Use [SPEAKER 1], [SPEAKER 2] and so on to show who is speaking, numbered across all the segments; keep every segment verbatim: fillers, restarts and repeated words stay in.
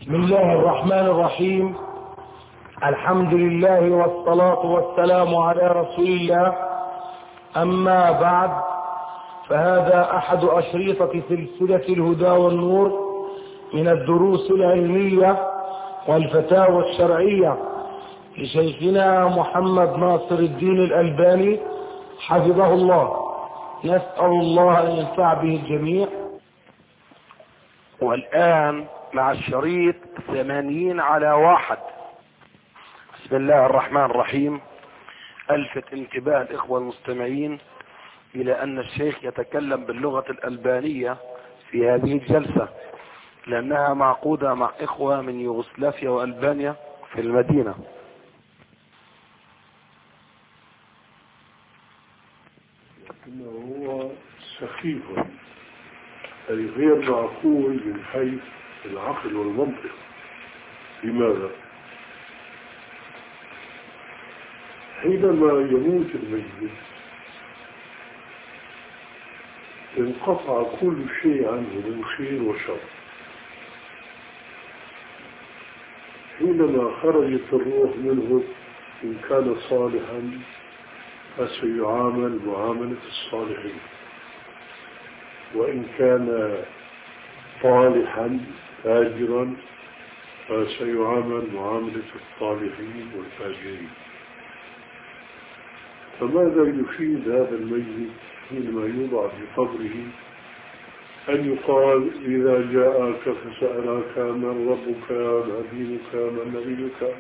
[SPEAKER 1] بسم الله الرحمن الرحيم. الحمد لله والصلاة والسلام على رسول الله. أما بعد، فهذا أحد أشريطة سلسلة الهدى والنور من الدروس العلمية والفتاوى الشرعية لشيخنا محمد ناصر الدين الألباني حفظه الله. نسأل الله أن ينفع به الجميع.
[SPEAKER 2] والآن مع الشريط ثمانين على واحد. بسم الله الرحمن الرحيم. ألفت انتباه الإخوة المستمعين إلى أن الشيخ يتكلم باللغة الألبانية في هذه الجلسة، لأنها معقودة مع إخوة من يوغوسلافيا وألبانيا في المدينة.
[SPEAKER 3] لكنه هو سخيف، أي غير معقول من حيث العقل والمنطق. لماذا؟ حينما يموت الميت انقطع كل شيء عنه من خير وشر. حينما خرجت الروح منه إن كان صالحا فسيعامل معاملة الصالحين، وإن كان طالحا فاجرا فسيعامل معاملة الطالحين والفاجرين. فماذا يفيد هذا الميت حينما يوضع في قبره أن يقال إذا جاءك فسألك من ربك ما دينك ما نبيك؟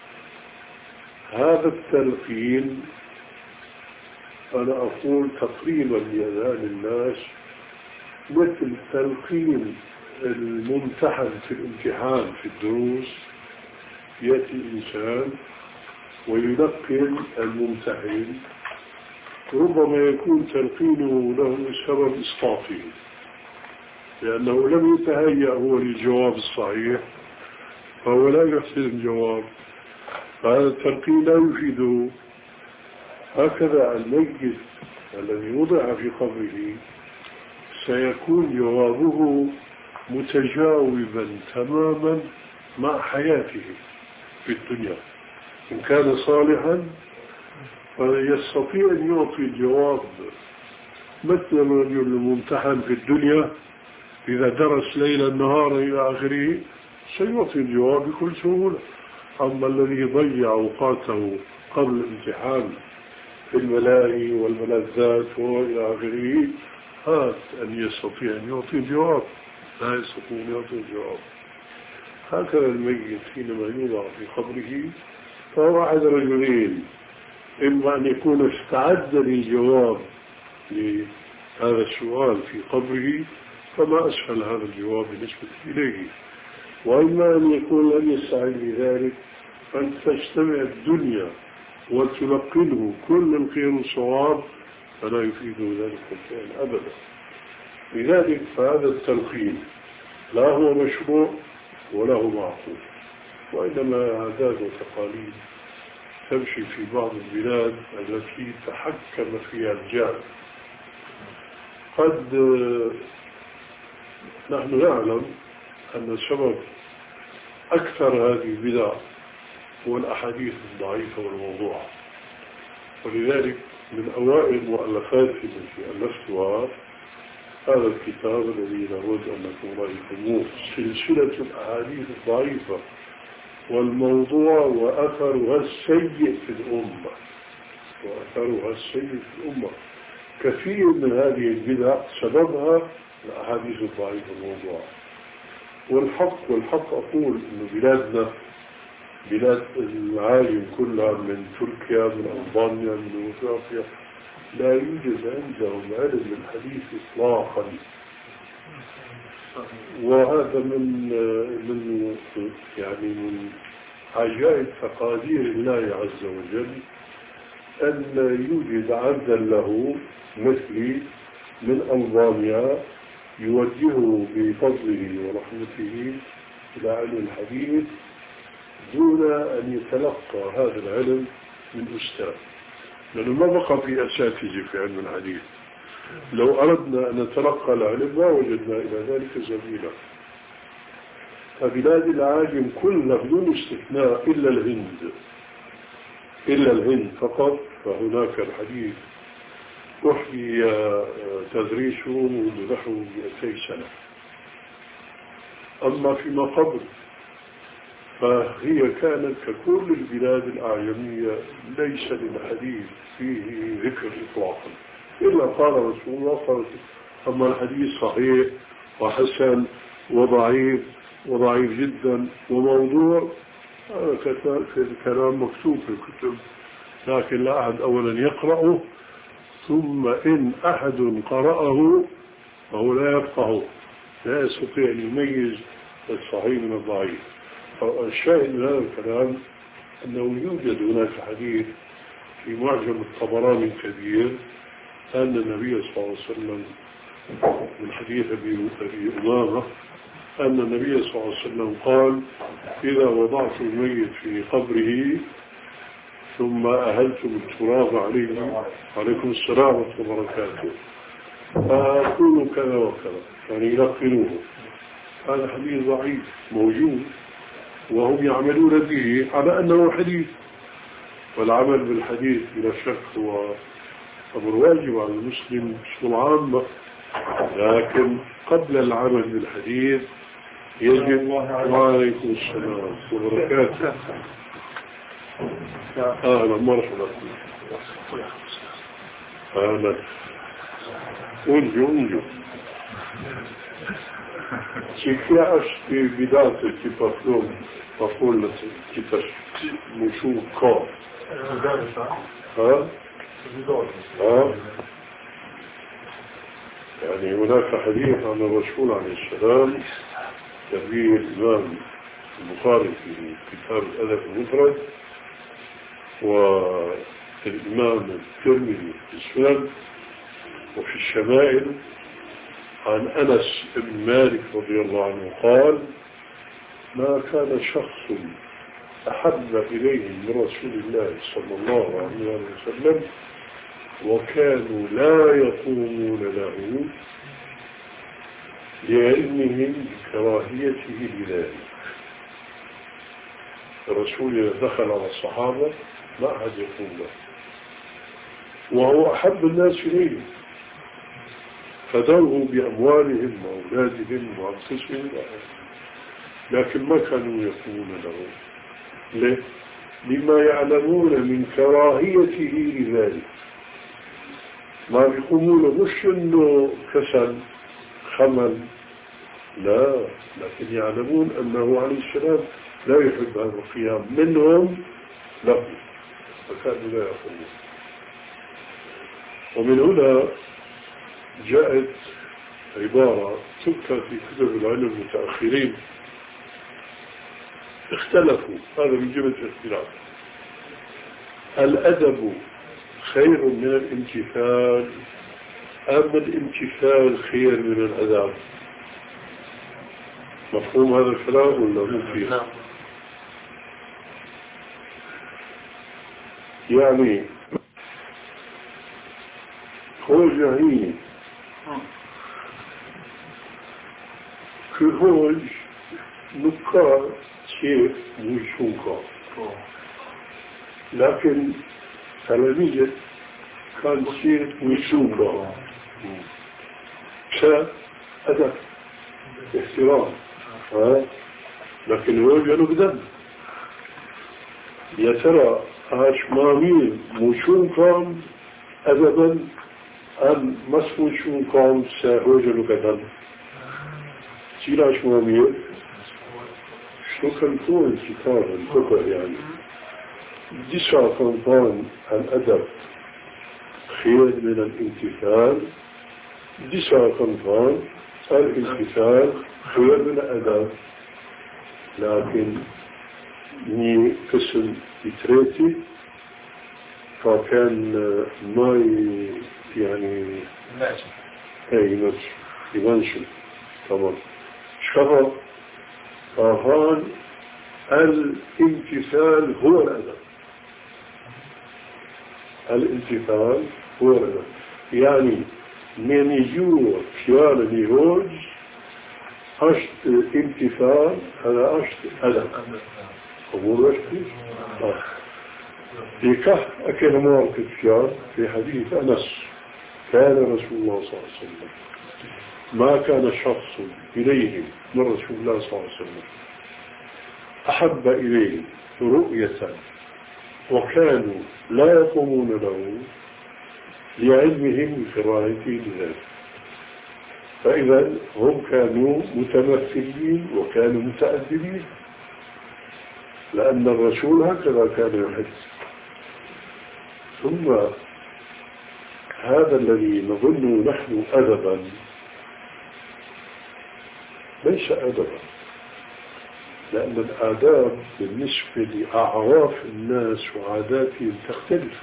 [SPEAKER 3] هذا التلقين أنا أقول تقريبا لأذهان الناس مثل تلقين الممتحن في الامتحان في الدروس. يأتي إنسان ويلقن الممتحن، ربما يكون تلقينه له سبب إسقاطه، لأنه لم يتهيأ هو للجواب الصحيح، فهو لا يحسن الجواب، فهذا التلقين لا يفيده. هكذا الميت الذي وضع في قبره سيكون جوابه متجاوبا تماما مع حياته في الدنيا. إن كان صالحا فيستطيع أن يعطي الجواب مثل الرجل الممتحن في الدنيا إذا درس ليلا نهارا إلى آخره سيعطي الجواب بكل سهولة. أما الذي ضيع أوقاته قبل الامتحان في الملاهي والملذات وإلى آخره هذا أن يستطيع أن يعطي الجواب، لا يستطيع أن يعطي الجواب. هكذا الميت حينما يوضع في قبره فهو أحد رجلين: إما أن يكون استعد للجواب لهذا السؤال في قبره فما أسهل هذا الجواب بالنسبة إليه، وإما أن يكون لم يستعد لذلك فأن تجتمع الدنيا وتلقنه كل الخير والصواب فلا يفيد ذلك الشيء أبدا. لذلك فهذا التلقين لا هو مشروع ولا هو معقول، وإنما عادات وتقاليد تمشي في بعض البلاد التي تحكم فيها الجهل. قد نحن نعلم أن سبب أكثر هذه البدع هو الأحاديث الضعيفة والموضوعة، ولذلك من أوائل المؤلفات التي ألفتها هذا الكتاب الذي لابد أنكم رأيتموه: سلسلة الأحاديث الضعيفة والموضوع وأثرها السيء في الأمة وأثرها السيء في الأمة. كثير من هذه البدع سببها الأحاديث الضعيفة والموضوع. والحق والحق أقول إن بلادنا بلاد العالم كلها من تركيا من ألبانيا من يوغوسلافيا لا يوجد عندهم علم الحديث إطلاقا، وهذا من من يعني من عجائب تقادير الله عز وجل أن يوجد عبدا له مثلي من ألبانيا يوجهه بفضله ورحمته إلى علم الحديث دون أن يتلقى هذا العلم من أستاذ، لأنه ما بقى في أساتذة في علم الحديث. لو أردنا أن نتلقى العلم ما وجدنا إلى ذلك سبيلا. فبلاد العاجم كلها بدون استثناء إلا الهند إلا الهند فقط، فهناك الحديث أحيي تدريسه منذ نحو مئتي سنة. أما فيما قبل فهي كانت ككل البلاد الأعجمية ليس للحديث فيه ذكر إطلاقا، إلا قال رسول الله صلى الله عليه وسلم. أما الحديث صحيح وحسن وضعيف وضعيف جدا وموضوع، هذا كلام مكتوب في الكتب، لكن لا أحد أولا يقرأه، ثم إن أحد قرأه فهو لا يفقهه، لا يستطيع أن يميز الصحيح من الضعيف. الشاهد من هذا الكلام أنه يوجد هناك حديث في معجم الطبراني الكبير أن النبي صلى الله عليه وسلم، من حديث أبي أمامة، أن النبي صلى الله عليه وسلم قال: إذا وضعت الميت في قبره ثم أهلتم التراب عليه، عليكم السلام ورحمة الله وبركاته، فأقولوا كذا وكذا، يعني يلقنوه. هذا حديث ضعيف موجود وهم يعملون به على أنه حديث، والعمل بالحديث بلا شك هو أمر واجب على المسلم بصفة عامة، لكن قبل العمل بالحديث يجب. وعليكم السلام وبركاته. أهلا مرحبا. أهلا. انجو انجو Çekiyaş bir bidat ki patron patronla kitaş muşu ko. ها؟ ها؟ يعني هناك حديث عن الرسول عليه السلام يرويه الإمام البخاري في كتاب الأدب المفرد، والإمام الترمذي في السنن، وفي الشمائل عن أنس بن مالك رضي الله عنه قال: ما كان شخص أحب إليه من رسول الله صلى الله عليه وسلم وكانوا لا يقومون له لعلمهم بكراهيته لذلك. الرسول دخل على الصحابة ما أحد يقوم له، وهو أحب الناس إليه، فدروا بأموالهم وأولادهم وأنفسهم، لكن ما كانوا يقومون له. ليه؟ لما يعلمون من كراهيته لذلك. ما بيقومون مش إنه كسل خمل، لا، لكن يعلمون أنه عليه السلام لا يحب هذا القيام منهم له، فكانوا لا يقومون. ومن هنا جاءت عبارة تذكر في كتب العلم المتأخرين، اختلفوا، هذا من جملة الاختلاف: الأدب خير من الامتثال أم الامتثال خير من الأدب؟ مفهوم هذا الكلام ولا ممكن؟ نعم. يعني هو جاهين كهوج نكار شيء مشوكا، لكن تلاميذ كان شيء مشوكا كأدب احترام، لكن هو جانو بدن. يا ترى هاشمامين مشوكا أدبا أم مسموشوكا سهو جانو بدن؟ سيلاش مامير شو كان كون كتاب الكبر، يعني ديسا كان الأدب خير من الامتثال، ديسا كان الامتثال خير من الأدب. لكن ني قسم بتريتي فكان ما يعني اي نفس يبانشل طبعا شغل. فهان الامتثال هو الأدب، الامتثال هو الأدب. يعني من يجور فيانا نيهوج أشت امتثال هذا أشت أدب قبول أشتي في كه أكل موقف كان في حديث أنس كان رسول الله صلى الله عليه وسلم ما كان شخص إليه من رسول الله صلى الله عليه وسلم أحب إليه رؤية وكانوا لا يقومون له لعلمهم بكراهته لذلك. فإذا هم كانوا متمثلين وكانوا متأدبين لأن الرسول هكذا كان يحب. ثم هذا الذي نظن نحن أدبا ليس أدبا، لأن الآداب بالنسبة لأعراف الناس وعاداتهم تختلف.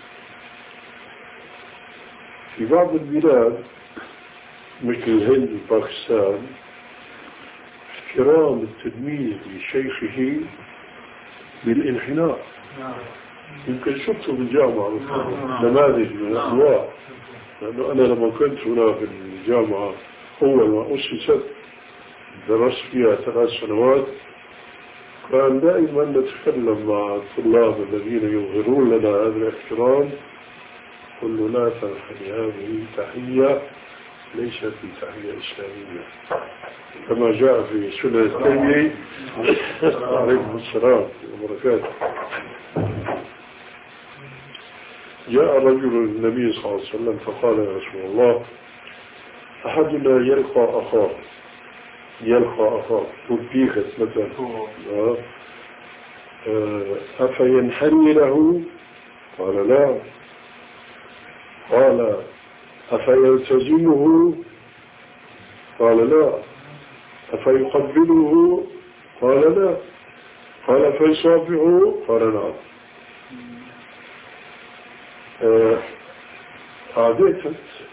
[SPEAKER 3] في بعض البلاد مثل الهند وباكستان احترام التلميذ لشيخه بالانحناء. يمكن شفته بالجامعة نماذج من الأنواع، لأنه أنا لما كنت هنا في الجامعة أول ما أسست درست فيها ثلاث سنوات كان دائما نتكلم مع الطلاب الذين يظهرون لنا هذا الاحترام، قل له لا تنحني، هذه تحية ليست بتحية إسلامية كما جاء في سنة الترمذي عليكم السلام وبركاته. جاء رجل النبي صلى الله عليه وسلم فقال يا رسول الله أحدنا يلقى أخاه يلقى أخاه تبيخت مثلا أفينحني له؟ قال لا. قال أفيلتزمه؟ قال لا. أفيقبله؟ قال لا. قال فيصافحه؟ قال نعم. عادة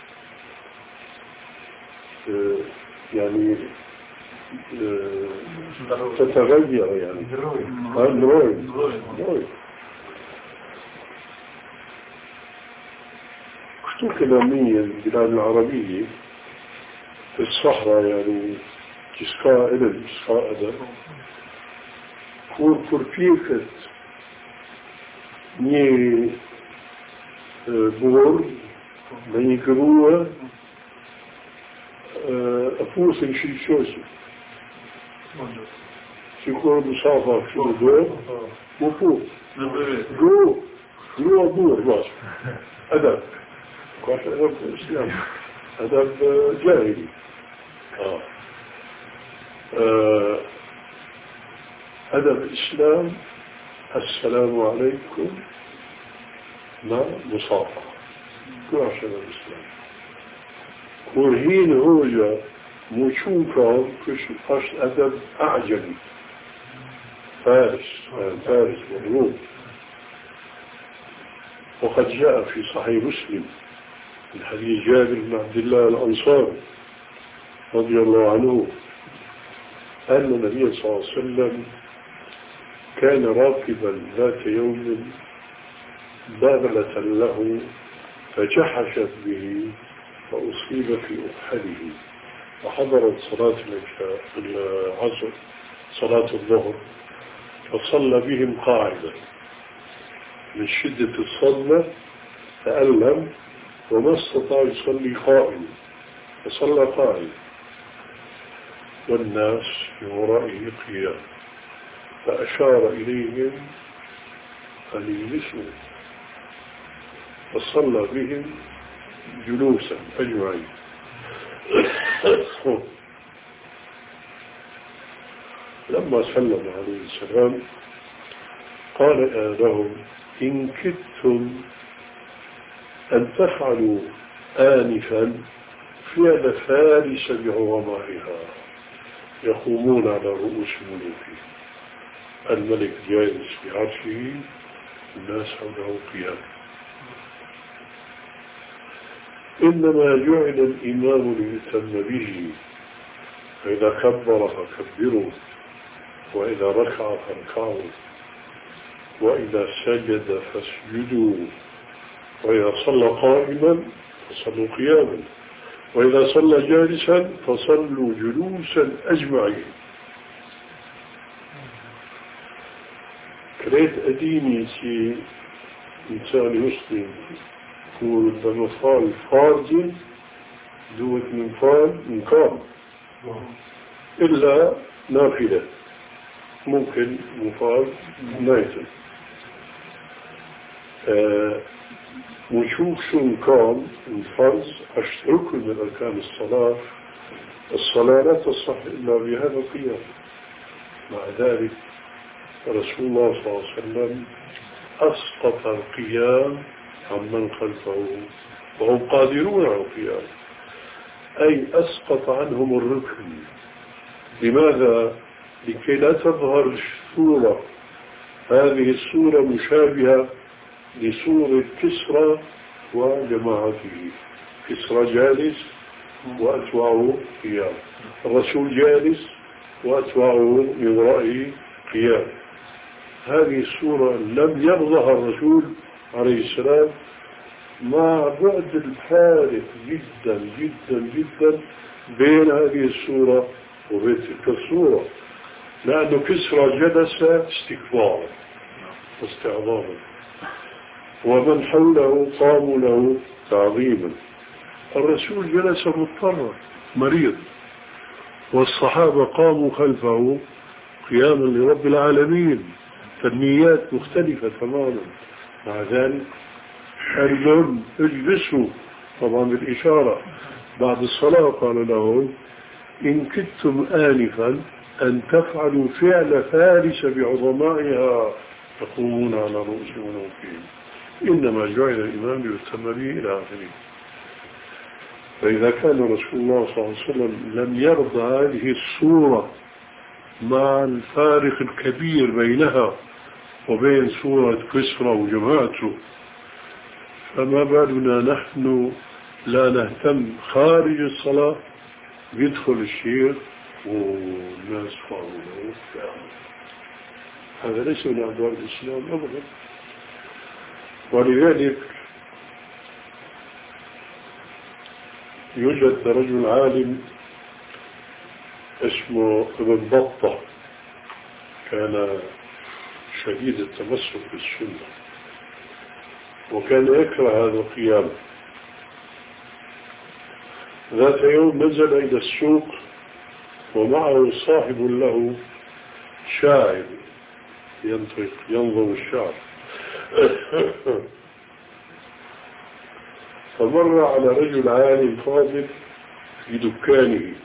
[SPEAKER 3] آه يعني آه تتغير يعني نروي نروي شتو كلامية البلاد العربية في الصحراء يعني كسكاء إلى كسكاء أدب كور كوربيكت ني بور بني كروة أفوس شيء شوشي شكور بصافة شو دور وفوق جو جو دور باش أدب قاش أدب الإسلام أدب جاهلي آه. آه. أدب الإسلام السلام عليكم ما مصافة كو عشان الإسلام ورهين هوجا موشوكا كش أشت أدب أعجمي فارس فارس والروم. وقد جاء في صحيح مسلم من حديث جابر بن عبد الله الأنصاري رضي الله عنه أن النبي صلى الله عليه وسلم كان راكبا ذات يوم باغلة له فجحشت به فأصيب في أكحله وحضرت صلاة العصر صلاة الظهر فصلى بهم قاعدا من شدة الصدمة تألم وما استطاع يصلي قائما فصلى قائما والناس في ورائه قيام فأشار إليهم أن يجلسوا فصلى بهم جلوسا أجمعين. لما سلم عليه السلام قال لهم إن كدتم أن تفعلوا آنفا فعل فارس بعظمائها يقومون على رؤوس ملوكه. الملك جالس بعرشه الناس حوله قيام. إنما جعل الإمام ليتم به فإذا كبر فكبروا وإذا ركع فاركعوا وإذا سجد فاسجدوا وإذا صلى قائما فصلوا قياما وإذا صلى جالسا فصلوا جلوسا أجمعين. كريت أديني سي إنسان مسلم يقول بمفعل فارض دوت من فعل من قام إلا نافلة ممكن مفعل نافل. آه ونشوف شو مكان الفرض أشترك من أركان الصلاة. الصلاة لا تصح إلا بهذا القيام. مع ذلك رسول الله صلى الله عليه وسلم أسقط القيام عمن خلفه وهم قادرون على القيام، أي أسقط عنهم الركن. لماذا؟ لكي لا تظهر الصورة، هذه الصورة مشابهة لصورة كسرى وجماعته. كسرى جالس وأتباعه قيام، الرسول جالس وأتباعه من ورائه قيام. هذه الصورة لم يرضها الرسول عليه السلام، مع بعد الفارق جدا جدا جدا بين هذه الصورة وبين تلك الصورة، لأنه كسرى جلس استكبارا واستعظاما، ومن حوله قاموا له تعظيما. الرسول جلس مضطرا مريض، والصحابة قاموا خلفه قياما لرب العالمين، فالنيات مختلفة تماما. مع ذلك المهم اجلسوا، طبعا بالإشارة بعد الصلاة قال لهم إن كدتم آنفا أن تفعلوا فعل فارس بعظمائها تقومون على رؤوس منوكين، إنما جعل الإمام ليتم به إلى آخره. فإذا كان رسول الله صلى الله عليه وسلم لم يرضى هذه الصورة مع الفارق الكبير بينها وبين سورة كسرى وجماعته، فما بالنا نحن لا نهتم خارج الصلاة يدخل الشيخ والناس فاضلين. هذا ليس من أدوار الإسلام أبدا. ولذلك يوجد رجل عالم اسمه ابن بطة، كان شديد التمسك بالسنة وكان يكره هذا القيام. ذات يوم نزل إلى السوق ومعه صاحب له شاعر ينطق ينظم الشعر فمر على رجل عالم فاضل في دكانه.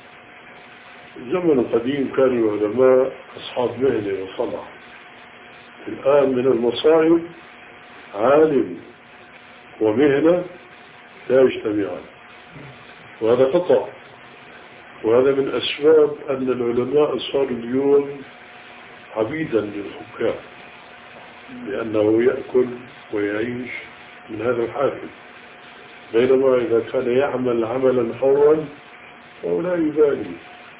[SPEAKER 3] زمن قديم كان العلماء أصحاب مهنة وصنعة، الآن من المصائب عالم ومهنة لا يجتمعان، وهذا خطأ. وهذا من أسباب أن العلماء صاروا اليوم عبيدا للحكام، لأنه يأكل ويعيش من هذا الحاكم، بينما إذا كان يعمل عملا حرا فهو لا يبالي.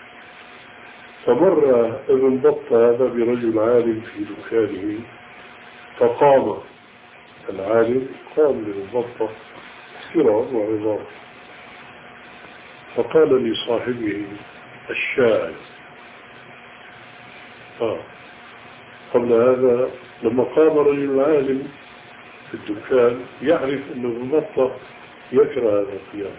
[SPEAKER 3] فمر ابن بطة هذا برجل عالم في دكانه، فقام العالم، قام لابن بطة احترام وعظام، فقال لصاحبه الشاعر آه. قبل هذا لما قام رجل عالم في الدكان يعرف أن ابن بطة يكره هذا القيام،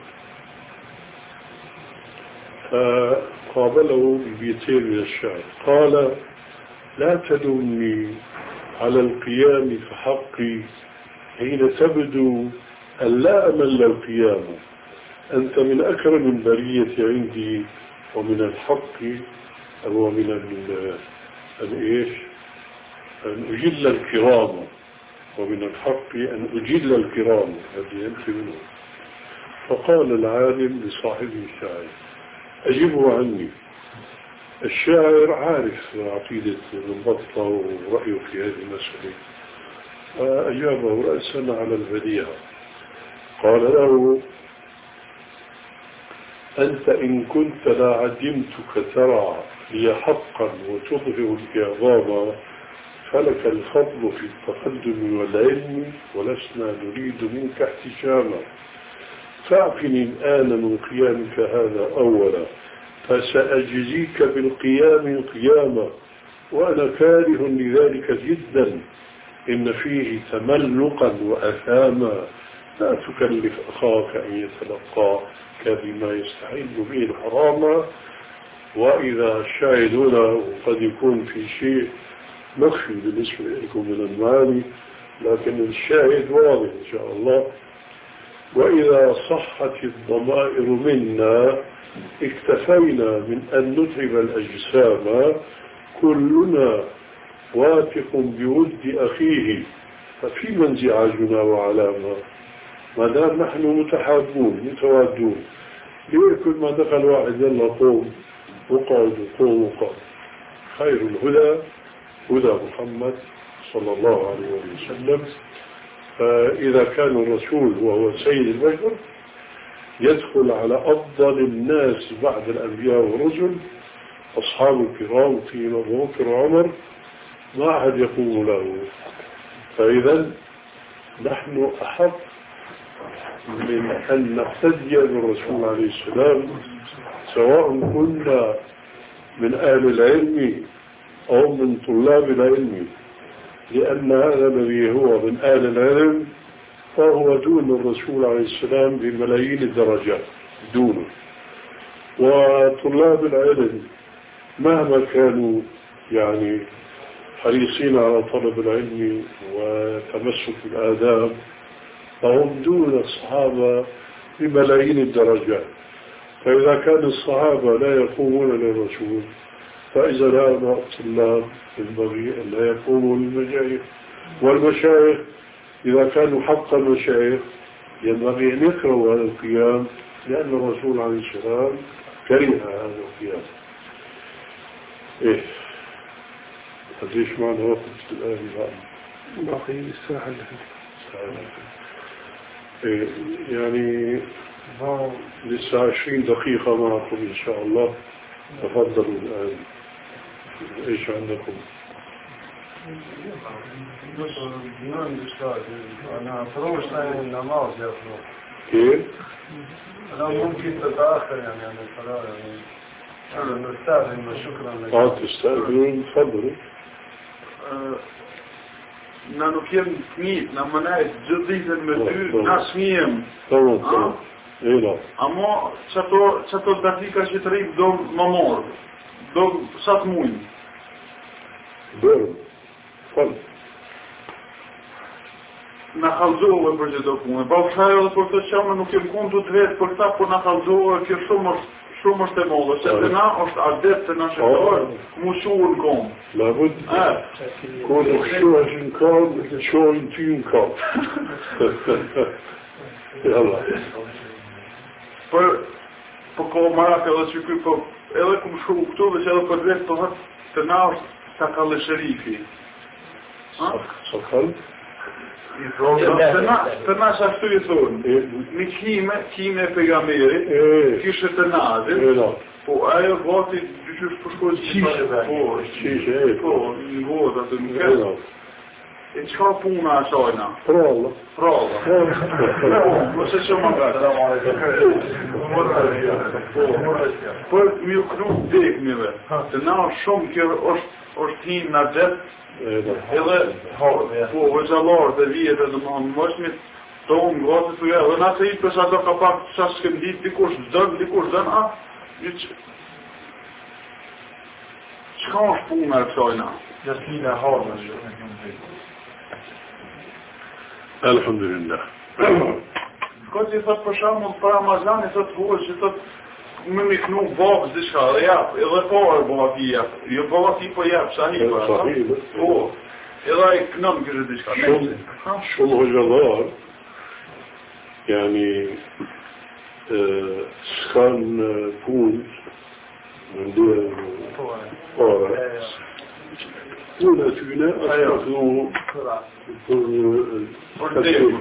[SPEAKER 3] فقابله ببيتين من الشعر. قال لا تلومني على القيام فحقي حين تبدو أن لا أمل القيام، أنت من أكرم البرية عندي، ومن الحق أو من الإيش أن أجل الكرام، ومن الحق أن أجل الكرام. هذه يمكن. فقال العالم لصاحبه الشاعر أجبه عني. الشاعر عارف عقيدة ابن بطة ورأيه في هذه المسألة، فأجابه رأسا على البديهة. قال له أنت إن كنت لا عدمتك ترى لي حقا وتظهر الإعظام، فلك الفضل في التقدم والعلم، ولسنا نريد منك احتشاما. فاعقني الآن من قيامك هذا أولا، فسأجزيك بالقيام قياما، وأنا كاره لذلك جدا، إن فيه تملقا وأثاما. لا تكلف أخاك أن يتلقاك بما يستحل به الحرام. وإذا الشاهد هنا قد يكون في شيء مخفي بالنسبة لكم من المعاني، لكن الشاهد واضح إن شاء الله. وإذا صحت الضمائر منا اكتفينا من أن نتعب الأجسام، كلنا واثق بود أخيه، ففيما انزعاجنا وعلامة ما دام نحن متحابون متوادون؟ ليه كل ما دخل واحد يلا قوم وقعد وقوم وقعد؟ خير الهدى هدى محمد صلى الله عليه وسلم. فإذا كان الرسول وهو سيد البشر يدخل على أفضل الناس بعد الأنبياء والرسل أصحاب الكرام فيهم أبو بكر وعمر، ما أحد يقوم له. فإذا نحن أحق من أن نقتدي بالرسول عليه السلام، سواء كنا من أهل العلم أو من طلاب العلم، لأن هذا الذي هو من أهل العلم فهو دون الرسول عليه السلام بملايين الدرجات دونه. وطلاب العلم مهما كانوا يعني حريصين على طلب العلم وتمسك الآداب فهم دون الصحابة بملايين الدرجات. فإذا كان الصحابة لا يقومون للرسول، فإذا هؤلاء الطلاب ينبغي أن لا يقوموا للمشايخ، والمشايخ إذا كانوا حق المشايخ ينبغي أن يكرهوا هذا القيام، لأن الرسول عليه السلام كره هذا القيام. إيه قديش معنا وقت الآن؟
[SPEAKER 2] باقي الساعة
[SPEAKER 3] إيه يعني لسه عشرين دقيقة معكم إن شاء الله. تفضلوا الآن، إيش عندكم؟
[SPEAKER 4] أنا فروش ثاني النماز يا أخوة.
[SPEAKER 3] كيف؟
[SPEAKER 4] أنا ممكن تتأخر يعني عن الصلاة يعني. أنا نستأذن وشكرا لك.
[SPEAKER 3] آه تستأذنون، تفضلوا.
[SPEAKER 4] Në nuk jem fëmijë, në më nejtë gjithë ditën me ty, na smijem.
[SPEAKER 3] Tamam, tamam. Eyla.
[SPEAKER 4] Ama çato çato dakika që të rrim do më morë. Do sa të mujnë.
[SPEAKER 3] Bërëm. Falë.
[SPEAKER 4] Na kallëzove për çdo punë. Po fshaj edhe për të qamë nuk jem kontu të vetë për ta, por na kallëzove kjo shumë është shumë është e mollë, se të na është adet të na shëtojë, mu shuhë në komë.
[SPEAKER 3] Labud, kur në shuhë është në komë, të shuhë ty në komë. Jalla.
[SPEAKER 4] Për, për ko marak edhe që kuj, për edhe këmë shuhë këtu, dhe që edhe për vetë të hëtë të na është sakallë shërifi.
[SPEAKER 3] Sakallë?
[SPEAKER 4] Të na shashtu i thonë, në kime, kime e pegamerit, kishë të nazit, po ajo vati dyqysh përshkoj qishë, po,
[SPEAKER 3] qishë,
[SPEAKER 4] po, në godë atë në kërë. E qka puna asajna?
[SPEAKER 3] Pralla.
[SPEAKER 4] Pralla. Po, se që më gëtë. Për më ju kru dekmive, të na shumë kërë është hinë në gjithë, edhe po vëgjallarë dhe vijet edhe më më mëshmit të unë gëtë të ja, dhe nëse i përsa do ka pak qa shkem ditë dikush dënë, dikush dënë, a qka është puna e kësajna?
[SPEAKER 2] Jasmina harë
[SPEAKER 3] Alhamdulillah.
[SPEAKER 4] Ka që i thëtë për shamë për Ramazan i thëtë vuë që thëtë me mi knu vakës dhe shka dhe japë, edhe parë baki japë, jo baki po japë, sahiba, po, edhe i knëm kështë dhe shka.
[SPEAKER 3] Shumë, shumë hoxalar, yani, s'kan punë, në ndërë para, punë atyne, është të
[SPEAKER 4] për për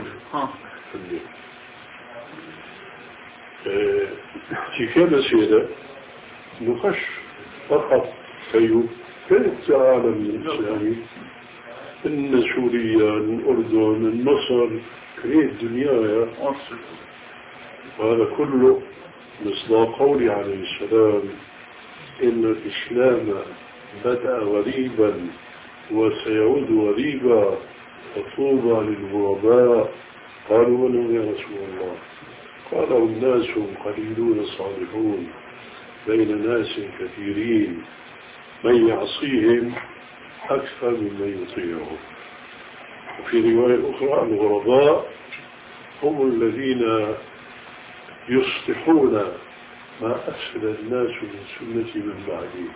[SPEAKER 3] كيف مسيرة نقش فقط أيوب كانت العالم الإسلامي إن سوريا الأردن مصر كريه الدنيا وهذا كله مصداق قوله عليه السلام إن الإسلام بدأ غريبا وسيعود غريبا فطوبى للغرباء. قالوا من يا رسول الله؟ قال الناس قليلون صالحون بين ناس كثيرين من يعصيهم أكثر ممن يطيعهم. وفي رواية أخرى الغرباء هم الذين يصلحون ما أفسد الناس من سنة من بعدهم.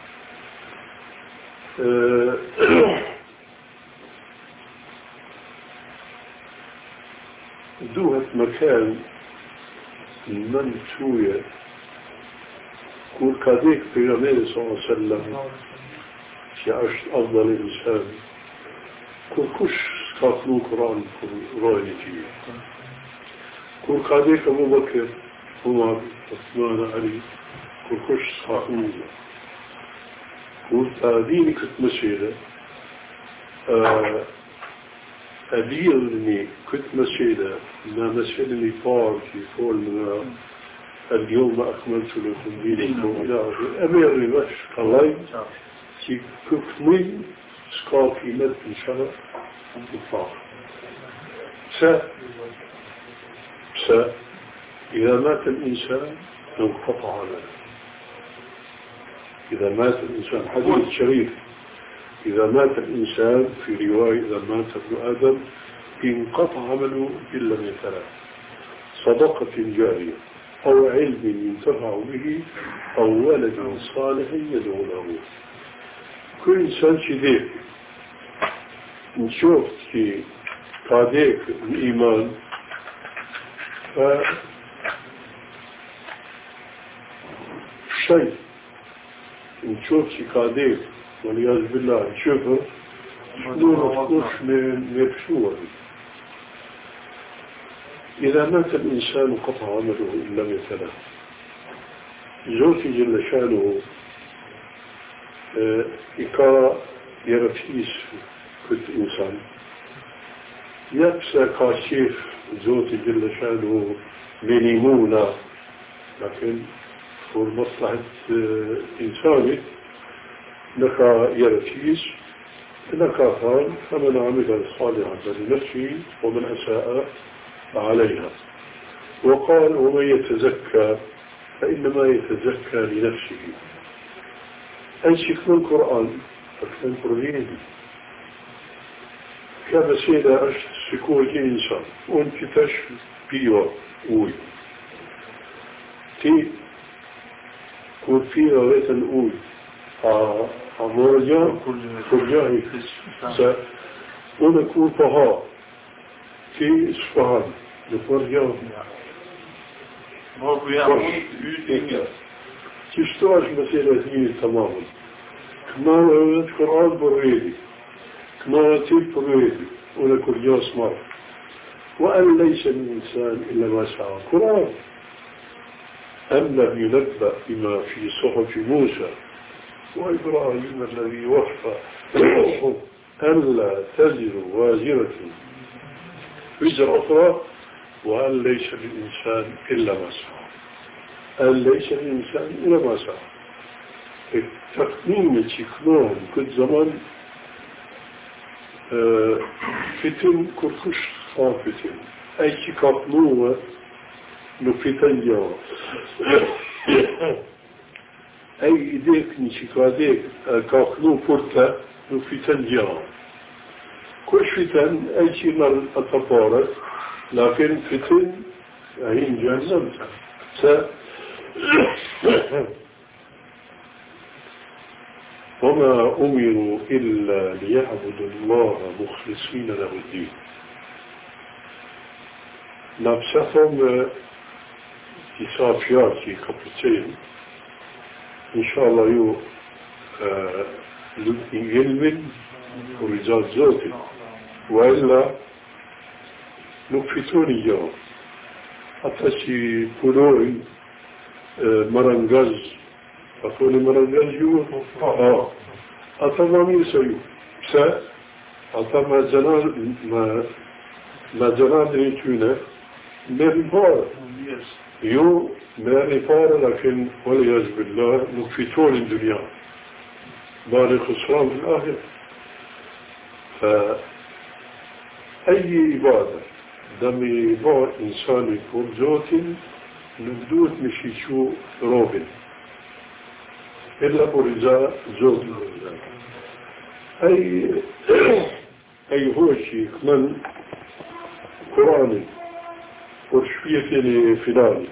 [SPEAKER 3] دوهة مكان من شوية كل كذلك في النبي صلى الله عليه وسلم في عشت أفضل الإنسان كل كش كاتلو قرآن رأي فيه كل كذلك أبو بكر عمر عثمان علي كل كش كاتلو كل تادين كت مسيرة أديرني كت مسيرة ما مسيرني فار في فول من اليوم أكملت لكم دينكم إلى آخره أمير باش الله كي كفني سكافي مد إن شاء الله إطلاق س س إذا مات الإنسان انقطع عمله. إذا مات الإنسان حديث شريف إذا مات الإنسان في رواية إذا مات ابن آدم انقطع عمله إلا من ثلاث: صدقة جارية أو علم ينتفع به أو ولد صالح يدعو له. كل إنسان شديد نشوف في قاديك الإيمان فشيء نشوف في قاديك والعياذ بالله نشوفه نور نفس من يبشوه. إذا مات الإنسان قطع عمله إلا من ثلاث: زوجي جل شانه إكارة يرفيس كنت إنسان يبسى كاشيف زوجي جل شانه منيمونة لكن فور مصلحة إنساني لك يرفيس لك فان فمن عمل صالحا فلنفسه ومن أساء عليها. وقال ومن يتزكى فإنما يتزكى لنفسه. أنشك من القرآن فكان قرآن كما سيدا أشت سكوة إنسان وانت تشف بيوة أوي تي كود فيها غيثا أوي عمرجان فرجاهي ونكون طهار في إصفهان لفرجان تشتغل مسألة هي تماما كما أولاد قرآن بريدي كما تيب بريدي ونكون جاس مر وأن ليس من إنسان إلا ما سعى قرآن. أم لم ينبأ بما في صحف موسى وإبراهيم الذي وفى ألا تزر وازرة وزر أخرى وأن ليس للإنسان إلا ما سعى. أن ليس للإنسان إلا ما سعى. التقنين تكنون كل زمان فتن كرخش خافتن أي تكنون نفتن جوا أي إيديك نشكاديك كاخنو فرتا نفتن جوا كل فتن أي شيء من التطارق لكن فتن عين جهنم س وما أمروا إلا ليعبدوا الله مخلصين له الدين. نفسهم إصافياتي كابتين إن شاء الله يو للإنجلم ورجال ذاتي وإلا نكفتوني جو حتى شي بلوري مرنجاز أقول مرنجاز يو آه أتما ميسيو بسا أتما جنان ما ما جنان ريتونا merri fare. Jo merri fare, lakin والعياذ بالله nuk fitonin dunja. Bari khusran fil akhir. فأي عبادة دم يبار إنسان يكون زوتين نبدوت مشي شو روبن إلا برزاء زوت أي أي هو شيء من قرآني ورشفية فلاني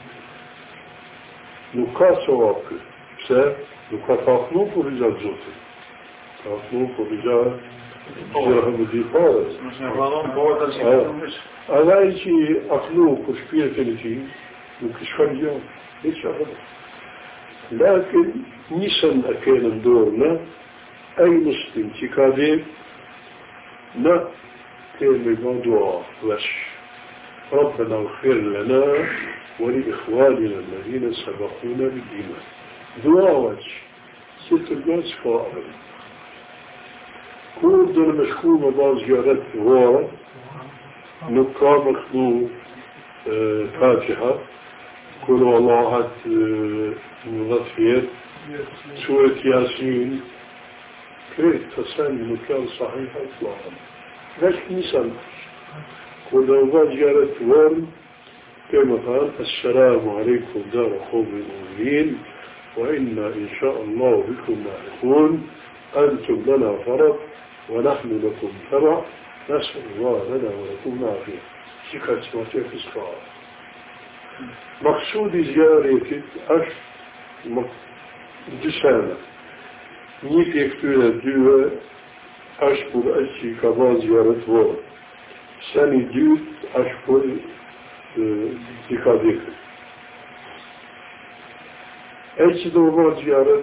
[SPEAKER 3] نكاسة واقع بسا نكاتاقنو برزاء زوتين تاقنو برزاء جرهم دي فارس على شيء أخلوق وشبيه ثلاثين وكشفان يوم ليش أخذ لكن نسان أكينا دورنا أي مسلم تكاديب لا كلمة موضوع وش ربنا اغفر لنا ولإخواننا الذين سبقونا بالإيمان دعاء وش ست الناس فاعل كل دول مشكومة بعض زيارات وارد نقام مخلوق اه فاتحة كل والله مغفير سورة ياسين كريت تساني مكان صحيح إطلاقا ليش نسان كل بعض زيارات وارد كما قال السلام عليكم دار قوم المؤمنين وإنا إن شاء الله بكم لاحقون أنتم لنا فرض ونحن لكم تبع نسأل الله لنا ولكم العافية شكرا سمعتها في الصلاة مقصود زيارتي أش دسانة نيك يكتونا دوة أشبر أشي كما زيارة وار ساني دوت أشبر ديكاديك أشي دوما زيارة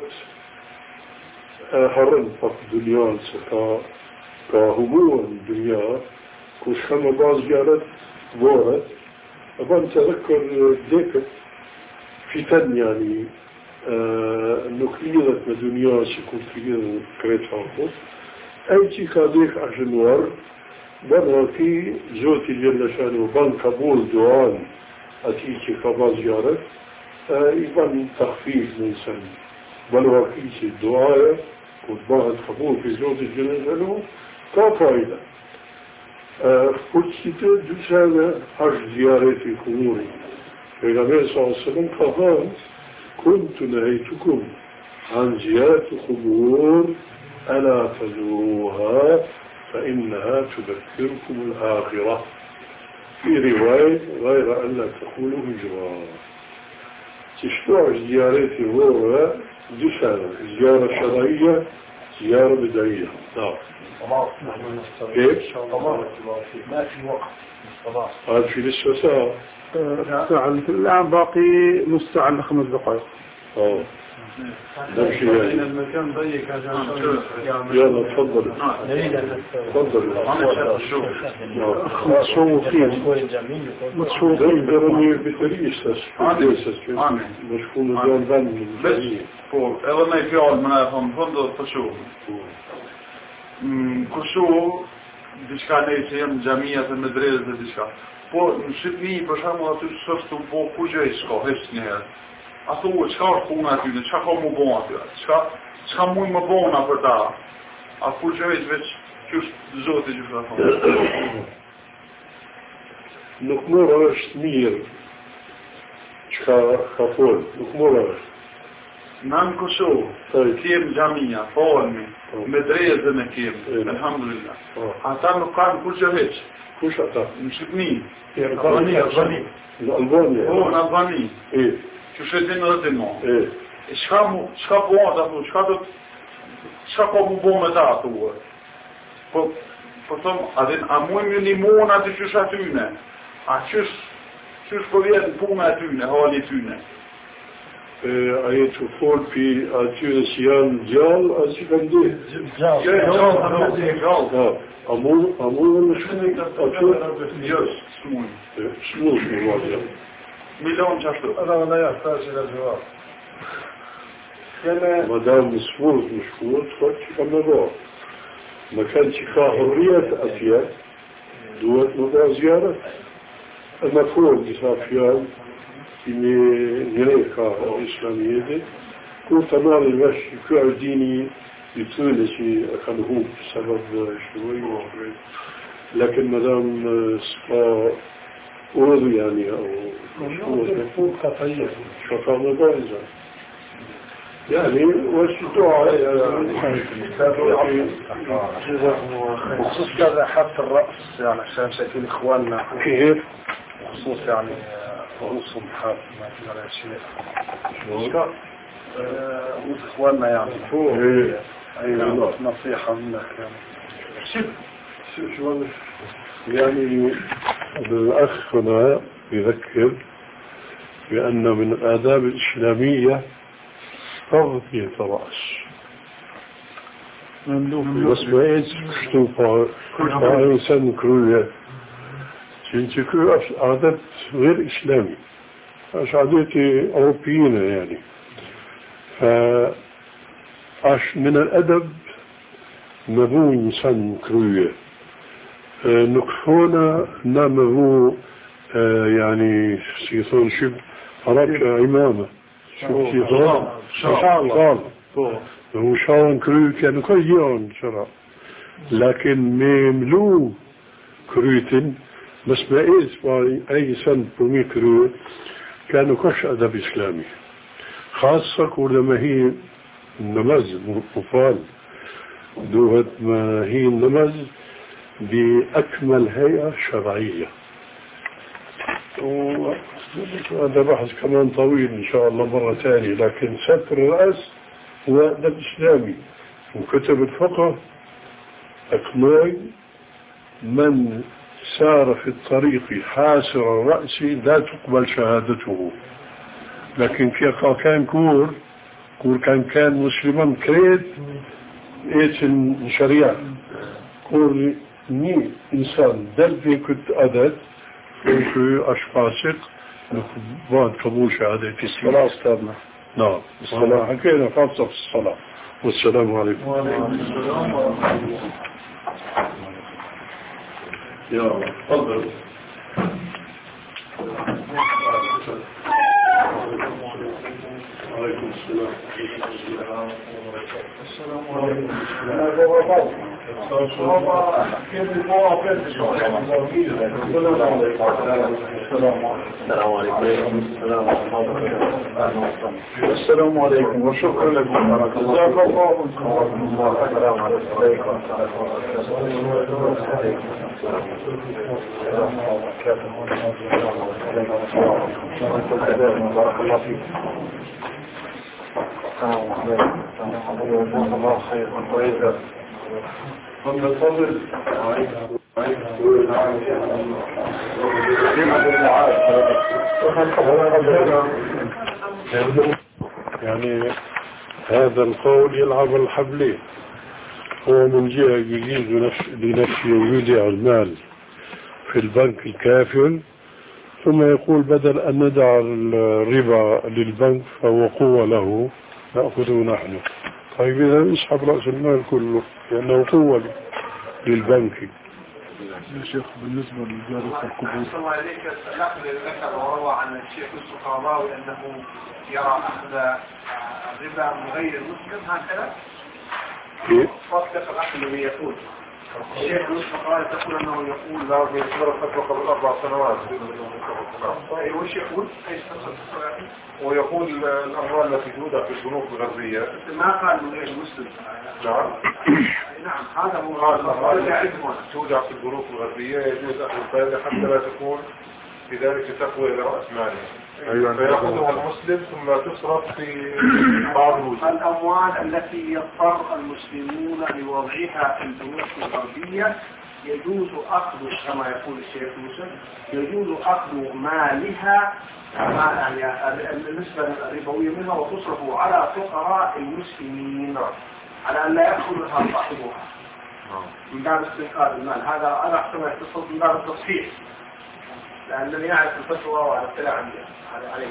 [SPEAKER 3] هرن فقط دنيا سكا كهموم الدنيا كوش خم بعض زيارات وارد أبان تذكر ذكر فتن يعني نكليلة الدنيا سيكون كليلة كريت حافظ أي شيء كاديك أجنوار بنا في زوتي جل شانه بان قبول دعان أتيكي كبا زيارات يبان تخفيف من سن بل وكيش الدعاء وطبعا قبول في زوج الجنة كفايدة قلت دوسانة حج زيارتي قبوري فالنبي صلى الله عليه وسلم قال كنت نهيتكم عن زيارة قبور ألا تزوروها فإنها تذكركم الآخرة في رواية غير أن لا تقولوا هجرا تشتوع زيارتي هو دوسانة زيارة شرعية زيارة بدائية نعم كيف؟
[SPEAKER 1] ما في وقت الصلاة
[SPEAKER 3] هذا في لسه ساعة
[SPEAKER 5] ساعة الآن باقي نص ساعة إلى خمس دقائق
[SPEAKER 3] اه نمشي يعني
[SPEAKER 1] المكان ضيق عشان
[SPEAKER 3] يلا تفضل تفضل متصوفين متصوفين قرني بتريس مشكون جان بان
[SPEAKER 4] eller nej fjall men är från hundra person kushu diska nej sen jamia te medreze te diska po në Shqipëri për shembull aty s'është po kugjë s'ka hiç njëherë ato çka është puna aty ne çka ka më bon aty çka çka mund më bona për ta a kugjë veç çu zoti ju ka thonë
[SPEAKER 3] nuk mërë është mirë çka ka folë nuk mërë është
[SPEAKER 4] Nan Kosovë, kem xhamia, folmi, medrezën e kem, elhamdulillah. Ata nuk kanë kur gjë veç.
[SPEAKER 3] Kush ata?
[SPEAKER 4] Në Shqipni.
[SPEAKER 3] Në Albani, Albani. Në Albani.
[SPEAKER 4] Po, në Albani.
[SPEAKER 3] E.
[SPEAKER 4] Që shetin edhe të mo.
[SPEAKER 3] E.
[SPEAKER 4] E çka mu, çka po ata thu, çka do çka po mu bo me ta thu. Po, po thom, a din a mujmë ju nimon aty qysh atyne. A qysh qysh po vjen puna atyne, hali tyne.
[SPEAKER 3] Aje të folë për atyre që janë gjallë, a që kanë dhe?
[SPEAKER 4] Gjallë, gjallë, gjallë.
[SPEAKER 3] A mundë në shkënë atyre?
[SPEAKER 4] Jës, shmujnë.
[SPEAKER 3] Shmujnë shmujnë vajtë.
[SPEAKER 4] Milion që ashtu.
[SPEAKER 1] Ada në ja, ta që ka gjëva.
[SPEAKER 3] Madame në shmujnë në shkënë, të fakë që kam në bërë. Më kanë që ka hërriat atje, duhet në dhe zjarët. المفهوم إسرافيان اللي جريكا الإسلامية كل تمام المشي كل ديني يتولى كان هو بسبب شوي لكن مدام صفا أوضو يعني أو
[SPEAKER 1] مفهوم قطعية
[SPEAKER 3] شفاء مبارزة يعني وش دعاء
[SPEAKER 2] بخصوص كذا حتى الرأس يعني عشان شايفين إخواننا
[SPEAKER 3] كيف
[SPEAKER 2] بخصوص يعني رؤوسهم حاط ما في ولا شيء رؤوس إخواننا يعني أيوة نصيحة منك يعني
[SPEAKER 3] شوف شو يعني الأخ هنا يذكر بأن من الآداب الإسلامية تغطية الرأس بس ما إيش كشتوفا كشتوفا إنسان كروية çünkü عادات غير إسلامي مش عادات أوروبيين يعني فعش من الأدب مبو إنسان كروية نكفونا نامه يعني سيطان شب ربع إمامة سيطان شعال هو شعال كروي كان كيان شرع لكن مملو كرويتن بس ما إيز أي سنة بمي كروي كانوا كش أدب إسلامي خاصة كلما هي نمز مفال دوهت ما هي نمز بأكمل هيئة شرعية وهذا بحث كمان طويل إن شاء الله مرة ثانية لكن ستر الرأس هو أدب إسلامي وكتب الفقه أقناي من سار في الطريق حاسر الرأس لا تقبل شهادته لكن كي كان كور كور كان كان مسلما كريت ايش الشريعة كور ني إنسان دل في كنت أدد في أشخاصك بعد قبول شهادة
[SPEAKER 2] الصلاة أستاذنا
[SPEAKER 3] نعم الصلاة حكينا خاصة في الصلاة والسلام عليكم
[SPEAKER 1] وعليكم السلام ورحمة الله
[SPEAKER 3] يا الله تفضل وعليكم السلام
[SPEAKER 1] السلام عليكم السلام عليكم وشكرا لكم جزاك الله السلام عليكم بارك الله فيك الله خير وإذا فلنتفضل
[SPEAKER 3] يعني هذا القول يلعب الحبلين هو من جهة يجيز لنفسه يودع المال في البنك الكافل ثم يقول بدل أن ندع الربا للبنك فهو قوة له نأخذه نحن طيب إذا اسحب رأس المال كله لأنه قوة للبنك
[SPEAKER 5] يا شيخ بالنسبة لجارة القبور
[SPEAKER 6] الله عليك نقل ذكر وروى عن الشيخ السخاوي أنه يرى أخذ الربا من غير المسلم هكذا فاطلق العقل ويقول الشيخ السخاوي تقول أنه يقول
[SPEAKER 1] لا في إصدار فترة قبل أربع سنوات
[SPEAKER 6] أيوة وش يقول؟ أيش
[SPEAKER 1] ويقول الأموال التي تودع في البنوك الغربية
[SPEAKER 6] ما قال من غير المسلم
[SPEAKER 1] نعم
[SPEAKER 6] نعم هذا هو
[SPEAKER 1] قال الأموال التي تودع في البنوك الغربية يجوز أخذ الفائدة حتى لا تكون في ذلك تقوى إلى رأس ماله فيأخذها المسلم ثم تصرف في بعض الوجه
[SPEAKER 6] الأموال التي يضطر المسلمون لوضعها في البنوك الغربية يجوز أخذ كما يقول الشيخ موسى يجوز أخذ مالها يعني النسبة الربوية منها وتصرف على فقراء المسلمين على أن لا يأخذها صاحبها من باب استنقاذ المال هذا أنا أحسن يتصل من باب التصحيح لأنني أعرف الفتوى وعلى اطلاع عليه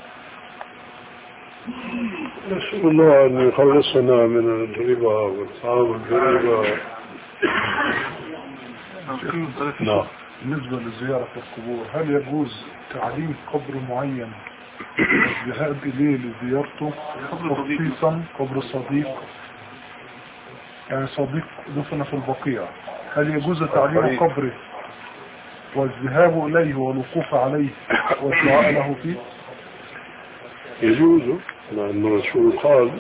[SPEAKER 3] نسأل الله أن يخلصنا من الربا والتعامل بالربا نعم بالنسبة لزيارة القبور هل يجوز تعليم قبر معين والذهاب إليه لزيارته خصيصا قبر صديق يعني صديق دفن في البقيع هل يجوز تعليم قبره والذهاب إليه والوقوف عليه والدعاء له فيه؟
[SPEAKER 7] يجوز لأن الرسول قال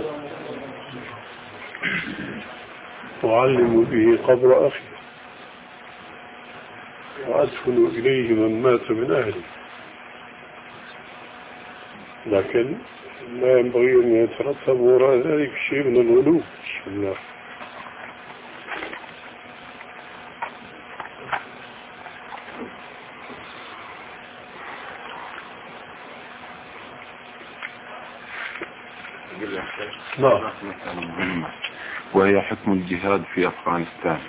[SPEAKER 7] وعلموا به قبر أخي وأدفن إليه من مات من أهله لكن لا ينبغي أن يترتب وراء ذلك شيء من الغلو. بسم الله.
[SPEAKER 8] نعم. وهي حكم الجهاد في أفغانستان.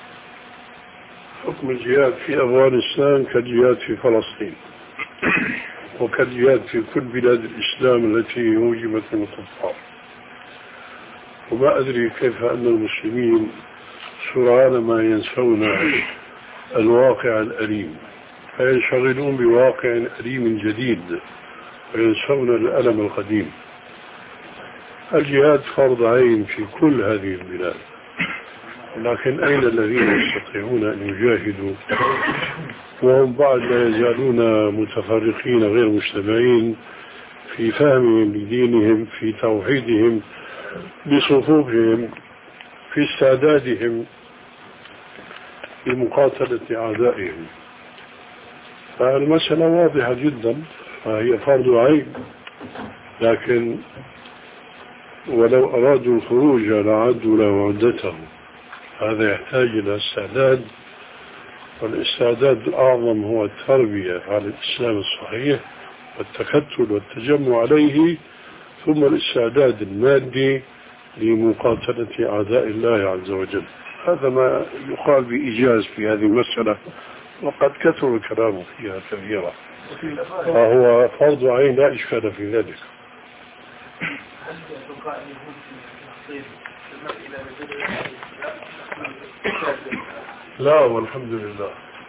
[SPEAKER 7] حكم الجهاد في أفغانستان كالجهاد في فلسطين وكالجهاد في كل بلاد الإسلام التي هوجمت من الكفار. وما أدري كيف أن المسلمين سرعان ما ينسون الواقع الأليم فينشغلون بواقع أليم جديد وينسون الألم القديم. الجهاد فرض عين في كل هذه البلاد لكن أين الذين يستطيعون أن يجاهدوا وهم بعد لا يزالون متفرقين غير مجتمعين في فهمهم لدينهم في توحيدهم بصفوفهم في استعدادهم لمقاتلة أعدائهم. فالمسألة واضحة جدا فهي فرض عين لكن ولو أرادوا الخروج لعدوا له عدته. هذا يحتاج إلى استعداد والاستعداد الأعظم هو التربية على الإسلام الصحيح والتكتل والتجمع عليه ثم الاستعداد المادي لمقاتلة أعداء الله عز وجل. هذا ما يقال بإيجاز في هذه المسألة وقد كثر الكلام فيها كثيرا فهو فرض عين لا إشكال في ذلك. لا والحمد لله.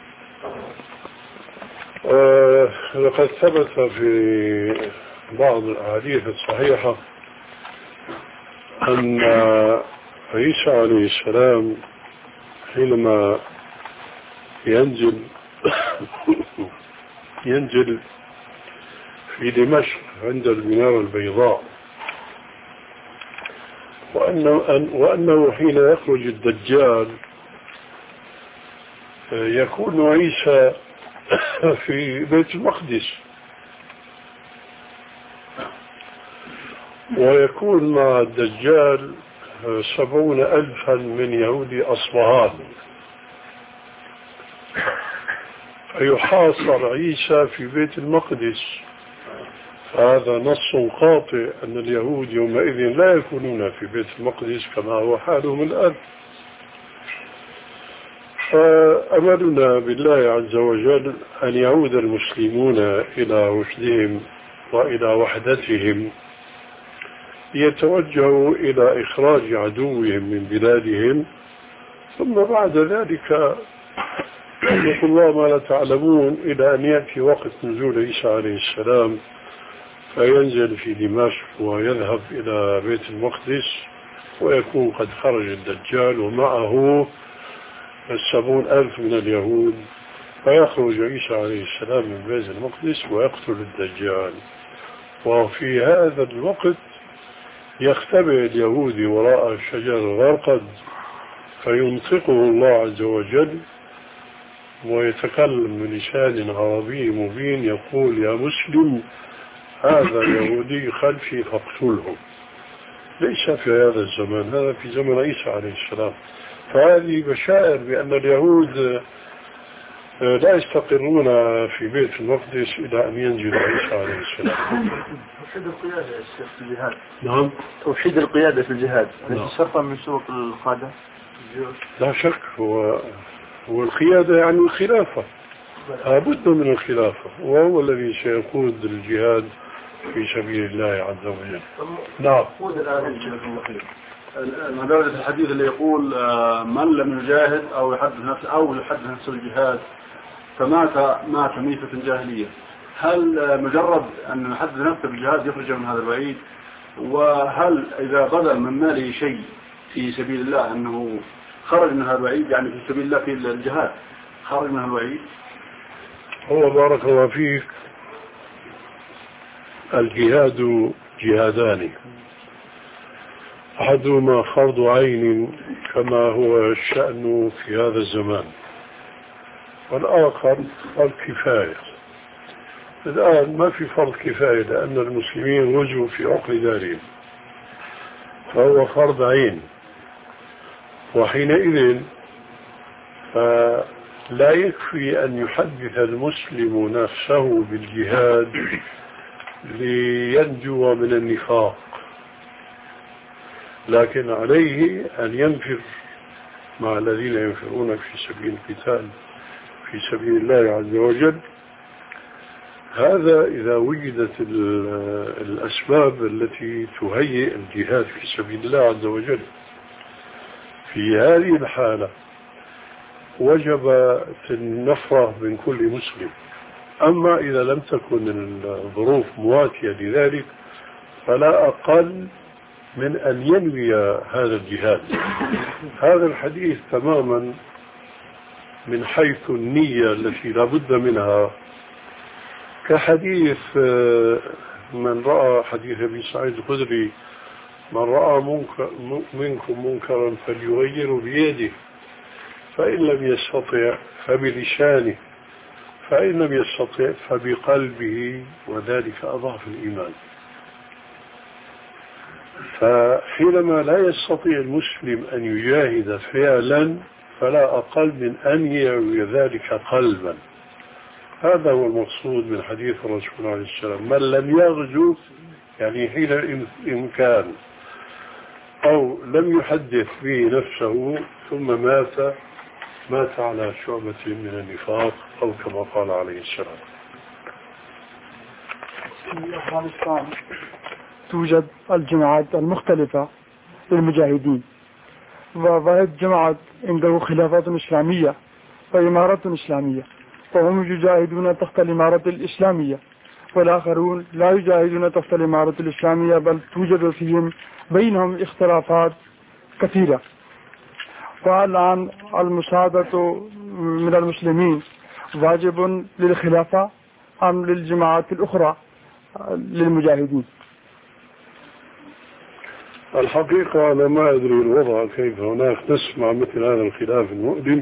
[SPEAKER 7] آه لقد ثبت في بعض الأحاديث الصحيحة أن عيسى عليه السلام حينما ينزل ينزل في دمشق عند المنارة البيضاء وأنه, وأنه حين يخرج الدجال يكون عيسى في بيت المقدس ويكون مع الدجال سبعون ألفا من يهود أصفهان فيحاصر عيسى في بيت المقدس. هذا نص قاطع أن اليهود يومئذ لا يكونون في بيت المقدس كما هو حالهم الآن. فأملنا بالله عز وجل أن يعود المسلمون إلى رشدهم وإلى وحدتهم يتوجهوا إلى إخراج عدوهم من بلادهم ثم بعد ذلك يقول الله ما لا تعلمون إلى أن يأتي وقت نزول عيسى عليه السلام فينزل في دمشق ويذهب إلى بيت المقدس ويكون قد خرج الدجال ومعه السبعون ألف من اليهود فيخرج عيسى عليه السلام من بيت المقدس ويقتل الدجال. وفي هذا الوقت يختبئ اليهود وراء شجر الغرقد فينطقه الله عز وجل ويتكلم بلسان عربي مبين يقول يا مسلم هذا اليهودي خلفي فاقتله. ليس في هذا الزمان هذا في زمن عيسى عليه السلام. فهذه بشائر بأن اليهود لا يستقرون في بيت المقدس إلى أن ينزل عيسى عليه السلام.
[SPEAKER 6] توحيد القيادة في الجهاد.
[SPEAKER 7] نعم
[SPEAKER 6] توحيد القيادة في الجهاد ليس شرطا من شروط القادة.
[SPEAKER 7] لا شك هو هو القيادة يعني الخلافة لابد من الخلافة وهو الذي سيقود الجهاد في سبيل الله عز وجل. نعم.
[SPEAKER 5] مدارس الحديث اللي يقول من لم يجاهد أو يحدث نفسه أو يحدث نفسه الجهاد
[SPEAKER 4] فمات مات ميتة جاهلية، هل مجرد أن يحدد نفسه بالجهاد يخرج من هذا الوعيد؟ وهل إذا بذل من ماله شيء في سبيل الله أنه خرج من هذا الوعيد، يعني في سبيل الله في الجهاد خرج من هذا الوعيد؟
[SPEAKER 7] هو بارك الله فيك، الجهاد جهادان، أحدهما فرض عين كما هو الشأن في هذا الزمان، والآخر فرض كفاية. الآن ما في فرض كفاية لأن المسلمين رجوا في عقر دارهم، فهو فرض عين، وحينئذ فلا يكفي أن يحدث المسلم نفسه بالجهاد لينجو من النفاق، لكن عليه أن ينفر مع الذين ينفرون في سبيل القتال في سبيل الله عز وجل. هذا إذا وجدت الأسباب التي تهيئ الجهاد في سبيل الله عز وجل. في هذه الحالة وجب النفرة من كل مسلم. أما إذا لم تكن الظروف مواتية لذلك فلا أقل من أن ينوي هذا الجهاد. هذا الحديث تماما من حيث النية التي لا بد منها، كحديث من رأى حديث أبي سعيد الخدري: من رأى منكر منكم منكرا فليغير بيده، فإن لم يستطع فبلسانه، فإن لم يستطع فبقلبه، وذلك أضعف الإيمان. فحينما لا يستطيع المسلم أن يجاهد فعلا فلا أقل من أن يروي ذلك قلبا. هذا هو المقصود من حديث الرسول عليه السلام: من لم يغزو، يعني حين الإمكان، أو لم يحدث به نفسه ثم مات مات على شعبة من النفاق، أو كما قال عليه السلام.
[SPEAKER 5] في أفغانستان توجد الجماعات المختلفة للمجاهدين، وواحد جماعة عنده خلافات إسلامية وإمارات إسلامية، فهم يجاهدون تحت الإمارة الإسلامية، والآخرون لا يجاهدون تحت الإمارة الإسلامية، بل توجد فيهم بينهم اختلافات كثيرة. والآن المساعدة من المسلمين واجب للخلافة أم للجماعات الأخرى للمجاهدين؟
[SPEAKER 7] الحقيقة أنا ما أدري الوضع كيف هناك، نسمع مثل هذا الخلاف المؤلم،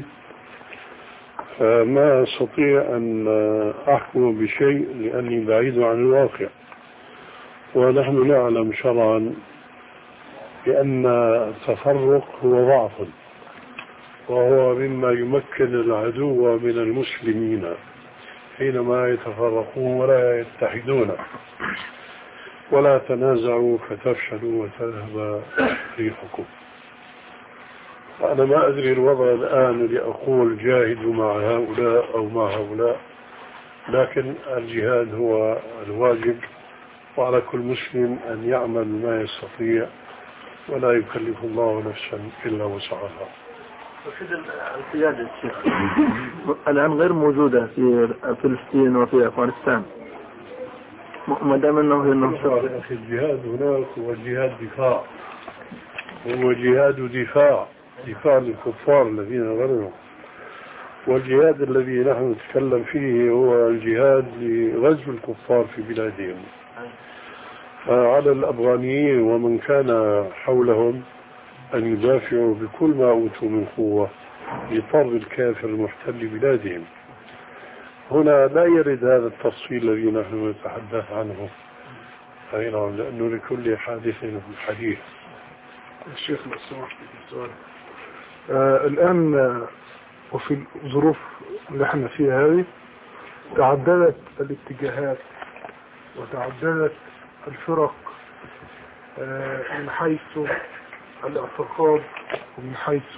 [SPEAKER 7] فما أستطيع أن أحكم بشيء لأني بعيد عن الواقع. ونحن نعلم شرعا بأن التفرق هو ضعف، وهو مما يمكن العدو من المسلمين حينما يتفرقون ولا يتحدون. ولا تنازعوا فتفشلوا وتذهب ريحكم. أنا ما أدري الوضع الآن لأقول جاهدوا مع هؤلاء أو مع هؤلاء، لكن الجهاد هو الواجب، وعلى كل مسلم أن يعمل ما يستطيع، ولا يكلف الله نفسا إلا وسعها.
[SPEAKER 9] القيادة الشيخ الآن غير موجودة في فلسطين وفي أفغانستان، ما دام أنه أنه
[SPEAKER 7] أخي الجهاد هناك هو جهاد دفاع، هو جهاد دفاع دفاع للكفار الذين غروا. والجهاد الذي نحن نتكلم فيه هو الجهاد لغزو الكفار في بلادهم. فعلى الأفغانيين ومن كان حولهم أن يدافعوا بكل ما أوتوا من قوة لطرد الكافر المحتل بلادهم. هنا لا يرد هذا التفصيل الذي نحن نتحدث عنه، لأنه لكل حادث حديث.
[SPEAKER 3] الشيخ مسموح في السؤال. آه الآن آه وفي الظروف اللي احنا فيها هذه تعددت الاتجاهات وتعددت الفرق آه من حيث الاعتقاد ومن حيث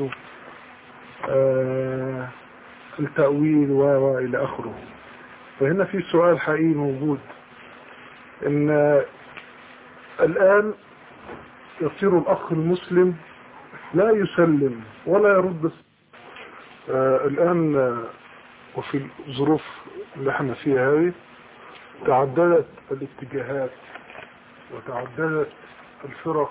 [SPEAKER 3] آه التأويل وإلى آخره. فهنا في سؤال حقيقي موجود، إن آه الآن يصير الأخ المسلم لا يسلم ولا يرد. آه الآن آه وفي الظروف اللي احنا فيها هذه تعددت الاتجاهات وتعددت الفرق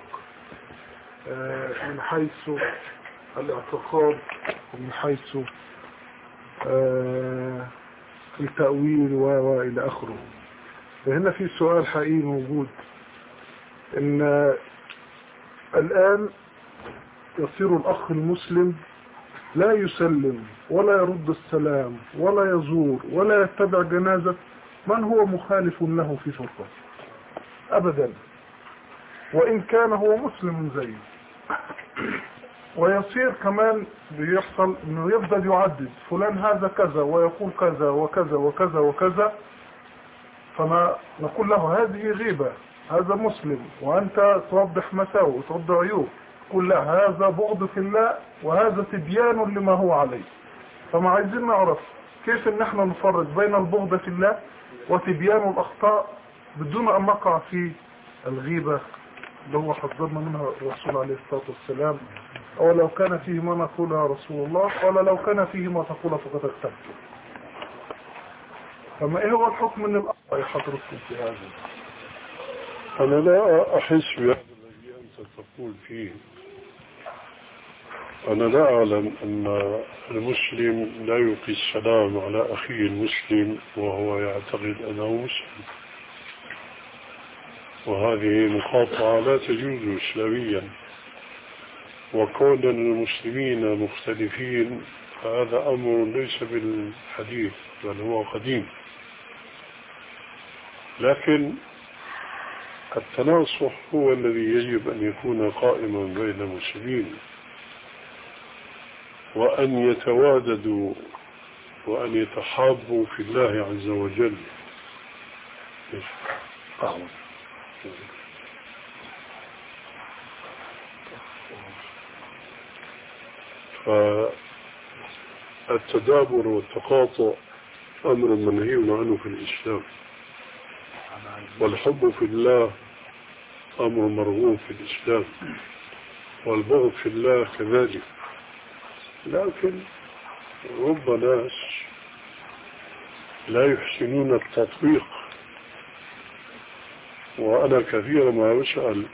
[SPEAKER 3] من حيث الاعتقاد ومن حيث التأويل وإلى آخره. فهنا في سؤال حقيقي موجود، إن الآن يصير الأخ المسلم لا يسلم ولا يرد السلام ولا يزور ولا يتبع جنازة من هو مخالف له في فرقة أبدا، وإن كان هو مسلم زيه. ويصير كمان بيحصل انه يفضل يعدد فلان هذا كذا ويقول كذا وكذا وكذا وكذا، فما نقول له هذه غيبة، هذا مسلم وانت توضح مساوئ وتوضح عيوب، قل لا هذا بغض في الله وهذا تبيان لما هو عليه. فما عايزين نعرف كيف ان احنا نفرق بين البغض في الله وتبيان الاخطاء بدون ان نقع في الغيبة اللي هو حذرنا منها الرسول عليه الصلاة والسلام، أو لو كان فيه ما نقول يا رسول الله قال لو كان فيه ما تقول فقد اكتبت. فما ايه هو الحكم من الأخطاء حضرتكم في هذا؟
[SPEAKER 7] أنا لا أحس بهذا الذي أنت تقول فيه. أنا لا أعلم أن المسلم لا يلقي السلام على أخيه المسلم وهو يعتقد أنه مسلم، وهذه مقاطعة لا تجوز إسلاميا. وكون المسلمين مختلفين فهذا أمر ليس بالحديث بل هو قديم، لكن التناصح هو الذي يجب أن يكون قائما بين المسلمين، وأن يتواددوا وأن يتحابوا في الله عز وجل. فالتدابر والتقاطع أمر منهي عنه في الإسلام، والحب في الله أمر مرغوب في الإسلام، والبغض في الله كذلك. لكن رب ناس لا يحسنون التطبيق، وأنا كثيرا ما أسأل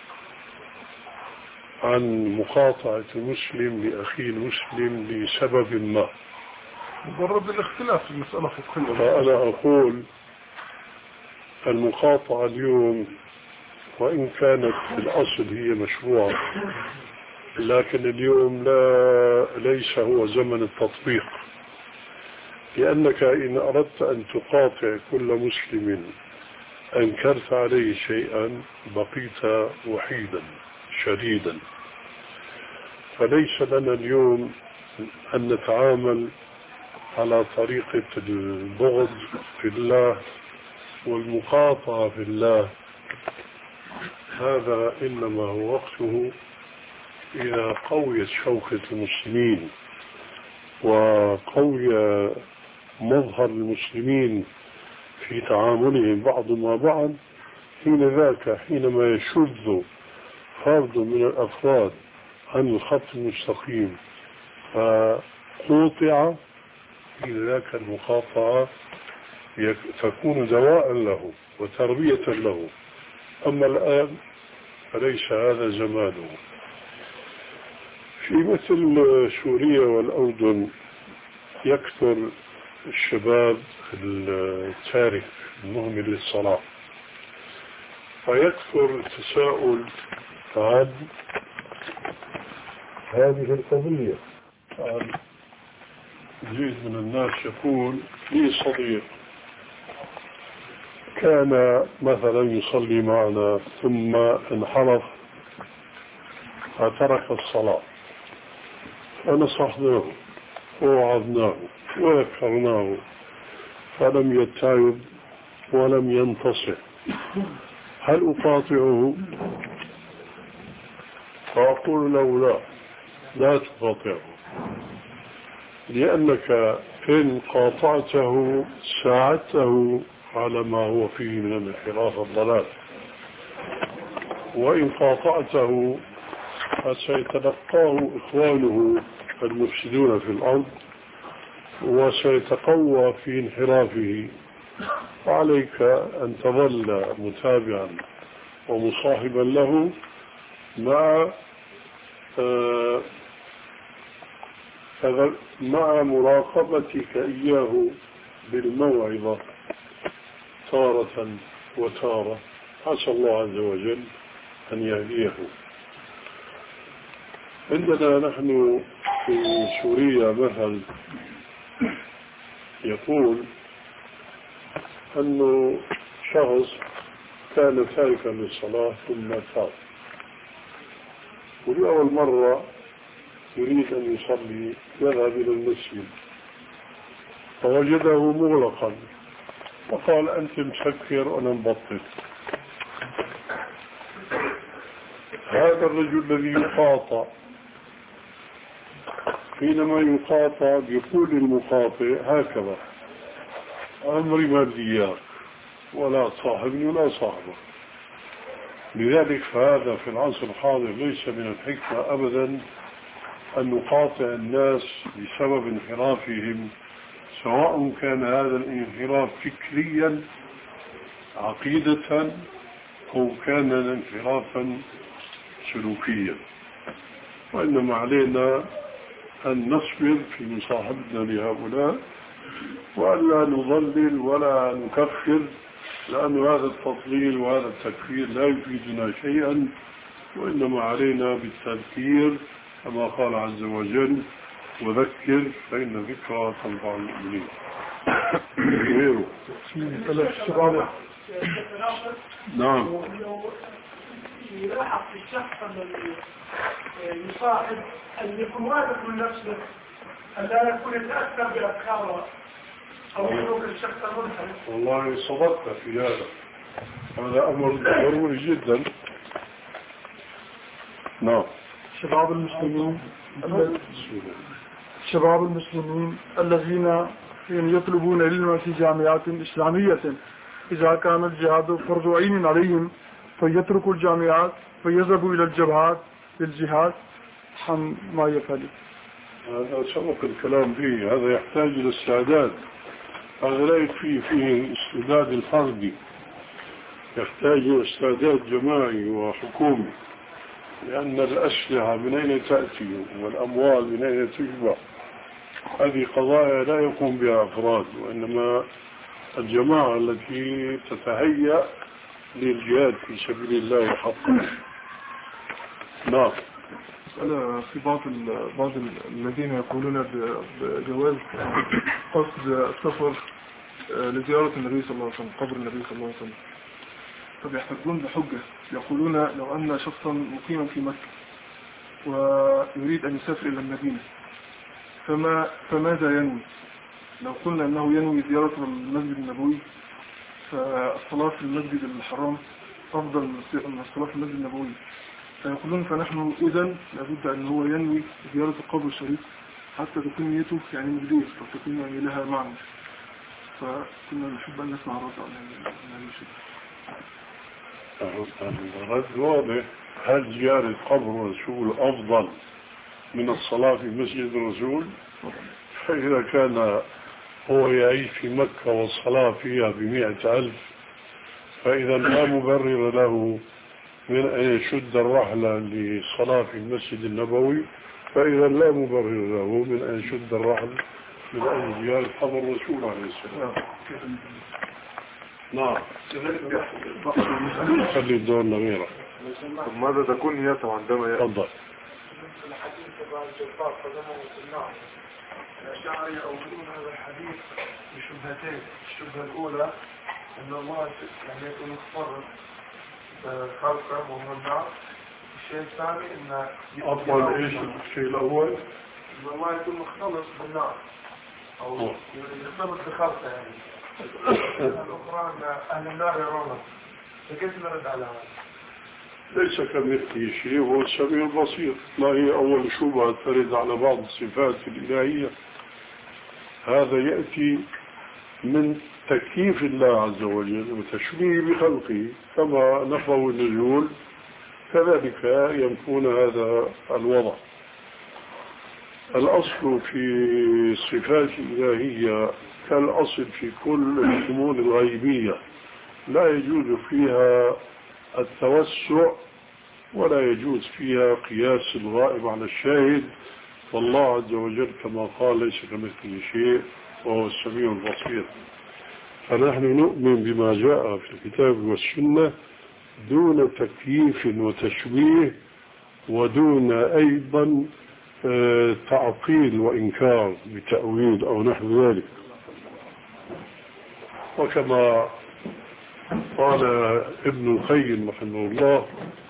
[SPEAKER 7] عن مقاطعة المسلم لأخيه المسلم لسبب ما،
[SPEAKER 3] مجرد الاختلاف في المسألة فقهية.
[SPEAKER 7] فأنا أقول المقاطعة اليوم وإن كانت في الأصل هي مشروعة، لكن اليوم لا ليس هو زمن التطبيق، لأنك إن أردت أن تقاطع كل مسلم أنكرت عليه شيئا بقيت وحيدا شديدا. فليس لنا اليوم أن نتعامل على طريقة البغض في الله والمقاطعة في الله، هذا إنما هو وقته إذا قويت شوكة المسلمين وقوي مظهر المسلمين في تعاملهم بعض مع بعض، حين ذاك حينما يشذ فرد من الأفراد عن الخط المستقيم فقوطع، في ذاك المقاطعة تكون دواء له وتربية له. أما الآن فليس هذا زمانه. في مثل سوريا والأردن يكثر الشباب التارك المهمل للصلاة، فيكثر التساؤل عن هذه القضية. جزء من الناس يقول لي صديق كان مثلا يصلي معنا ثم انحرف فترك الصلاة، فنصحناه ووعظناه وذكرناه فلم يتعب ولم ينتصح، هل أقاطعه؟ فأقول له لا، لا تقاطعه، لأنك إن قاطعته ساعدته على ما هو فيه من الانحراف الضلال، وإن قاطعته فسيتلقاه إخوانه المفسدون في الأرض وسيتقوى في انحرافه، وعليك أن تظل متابعا ومصاحبا له مع آه مع مراقبتك إياه بالموعظة تارة وتارة، عسى الله عز وجل أن يهديه. عندنا نحن في سوريا مثل يقول أنه شخص كان تاركا للصلاة ثم تاب، ولأول مرة يريد أن يصلي يذهب إلى المسجد فوجده مغلقا وقال أنت مسكر وأنا مبطل. هذا الرجل الذي يقاطع حينما يقاطع يقول المقاطع هكذا: أمري ما بدي إياك ولا تصاحبني ولا صاحبك. لذلك فهذا في العصر الحاضر ليس من الحكمة أبدا أن نقاطع الناس بسبب انحرافهم، سواء كان هذا الانحراف فكريا عقيدة أو كان انحرافا سلوكيا، وإنما علينا أن نصبر في مصاحبتنا لهؤلاء وألا نضلل ولا نكفر، لأن هذا التضليل وهذا التكفير لا يفيدنا شيئا، وإنما علينا بالتذكير كما قال عز وجل: وذكر فإن ذكرى تنفع المؤمنين. غيره نعم
[SPEAKER 10] يلاحظ في الشخص الذي يصاحب أن يكون واثق من نفسه، أن لا يكون يتأثر بأفكاره أو سلوك الشخص المنحرف.
[SPEAKER 7] والله صدقت في هذا، هذا أمر ضروري جدا. نعم.
[SPEAKER 5] شباب المسلمين شباب المسلمين الذين يطلبون العلم في جامعات إسلامية، إذا كان الجهاد فرض عين عليهم فيتركوا الجامعات فيذهبوا إلى الجبهات للجهاد عن ما يفعل.
[SPEAKER 7] هذا سبق الكلام به، هذا يحتاج إلى استعداد، هذا لا يكفي فيه استعداد الفردي، يحتاج إلى استعداد جماعي وحكومي، لأن الأسلحة من أين تأتي والأموال من أين تجمع، هذه قضايا لا يقوم بها أفراد، وإنما الجماعة التي تتهيأ للجهاد في سبيل الله حقا. نعم.
[SPEAKER 5] أنا في بعض بعض الذين يقولون بجواز قصد السفر لزيارة النبي صلى الله عليه وسلم، قبر النبي صلى الله عليه وسلم، فبيحتجون بحجة، يقولون لو أن شخصا مقيما في مكة ويريد أن يسافر إلى المدينة فما فماذا ينوي؟ لو قلنا أنه ينوي زيارة المسجد النبوي فالصلاة في المسجد الحرام أفضل من الصلاة في المسجد النبوي، فيقولون فنحن إذن لابد أن هو ينوي زيارة القبر الشريف حتى تكون نيته يعني مجدية فتكون يعني لها معنى، فكنا نحب أن نسمع الرد عن هذا الشيء.
[SPEAKER 7] الرد واضح: هل زيارة قبر الرسول أفضل من الصلاة في مسجد الرسول؟ فإذا كان هو يعيش في مكة والصلاة فيها بمئة ألف فإذا لا مبرر له من أن يشد الرحلة للصلاة في المسجد النبوي، فإذا لا مبرر له من أن يشد الرحل من أجل زيارة قبر الرسول عليه السلام. نعم. خلي الدور نميرة.
[SPEAKER 1] ماذا تكون نيته عندما يأتي؟
[SPEAKER 7] تفضل.
[SPEAKER 10] الحديث عن الجفاف فدمه في النار. الأشاعرة يؤولون هذا الحديث بشبهتين، الشبهة الأولى أن الله يعني يكون مخفر خلقه وهو النار. الشيء الثاني أن
[SPEAKER 7] أفضل إيش الشيء الأول؟
[SPEAKER 10] أن الله يكون مختلط بالنار أو يختلط بخلقه يعني. الأخرى أن أهل النار يرونه، فكيف نرد على هذا؟
[SPEAKER 7] ليس كمثله شيء، هو السميع البصير. ما هي أول شبهة ترد على بعض الصفات الإلهية؟ هذا يأتي من تكييف الله عز وجل وتشبيه بخلقه، كما نفوا النزول كذلك ينفون هذا الوضع. الأصل في صفات الإلهية كالأصل في كل الأمور الغيبية، لا يجوز فيها التوسع ولا يجوز فيها قياس الغائب على الشاهد، والله عز وجل كما قال ليس كمثله شيء وهو السميع البصير. فنحن نؤمن بما جاء في الكتاب والسنة دون تكييف وتشبيه ودون أيضا تعطيل وإنكار بتأويل أو نحو ذلك. وكما قال ابن القيم رحمه الله: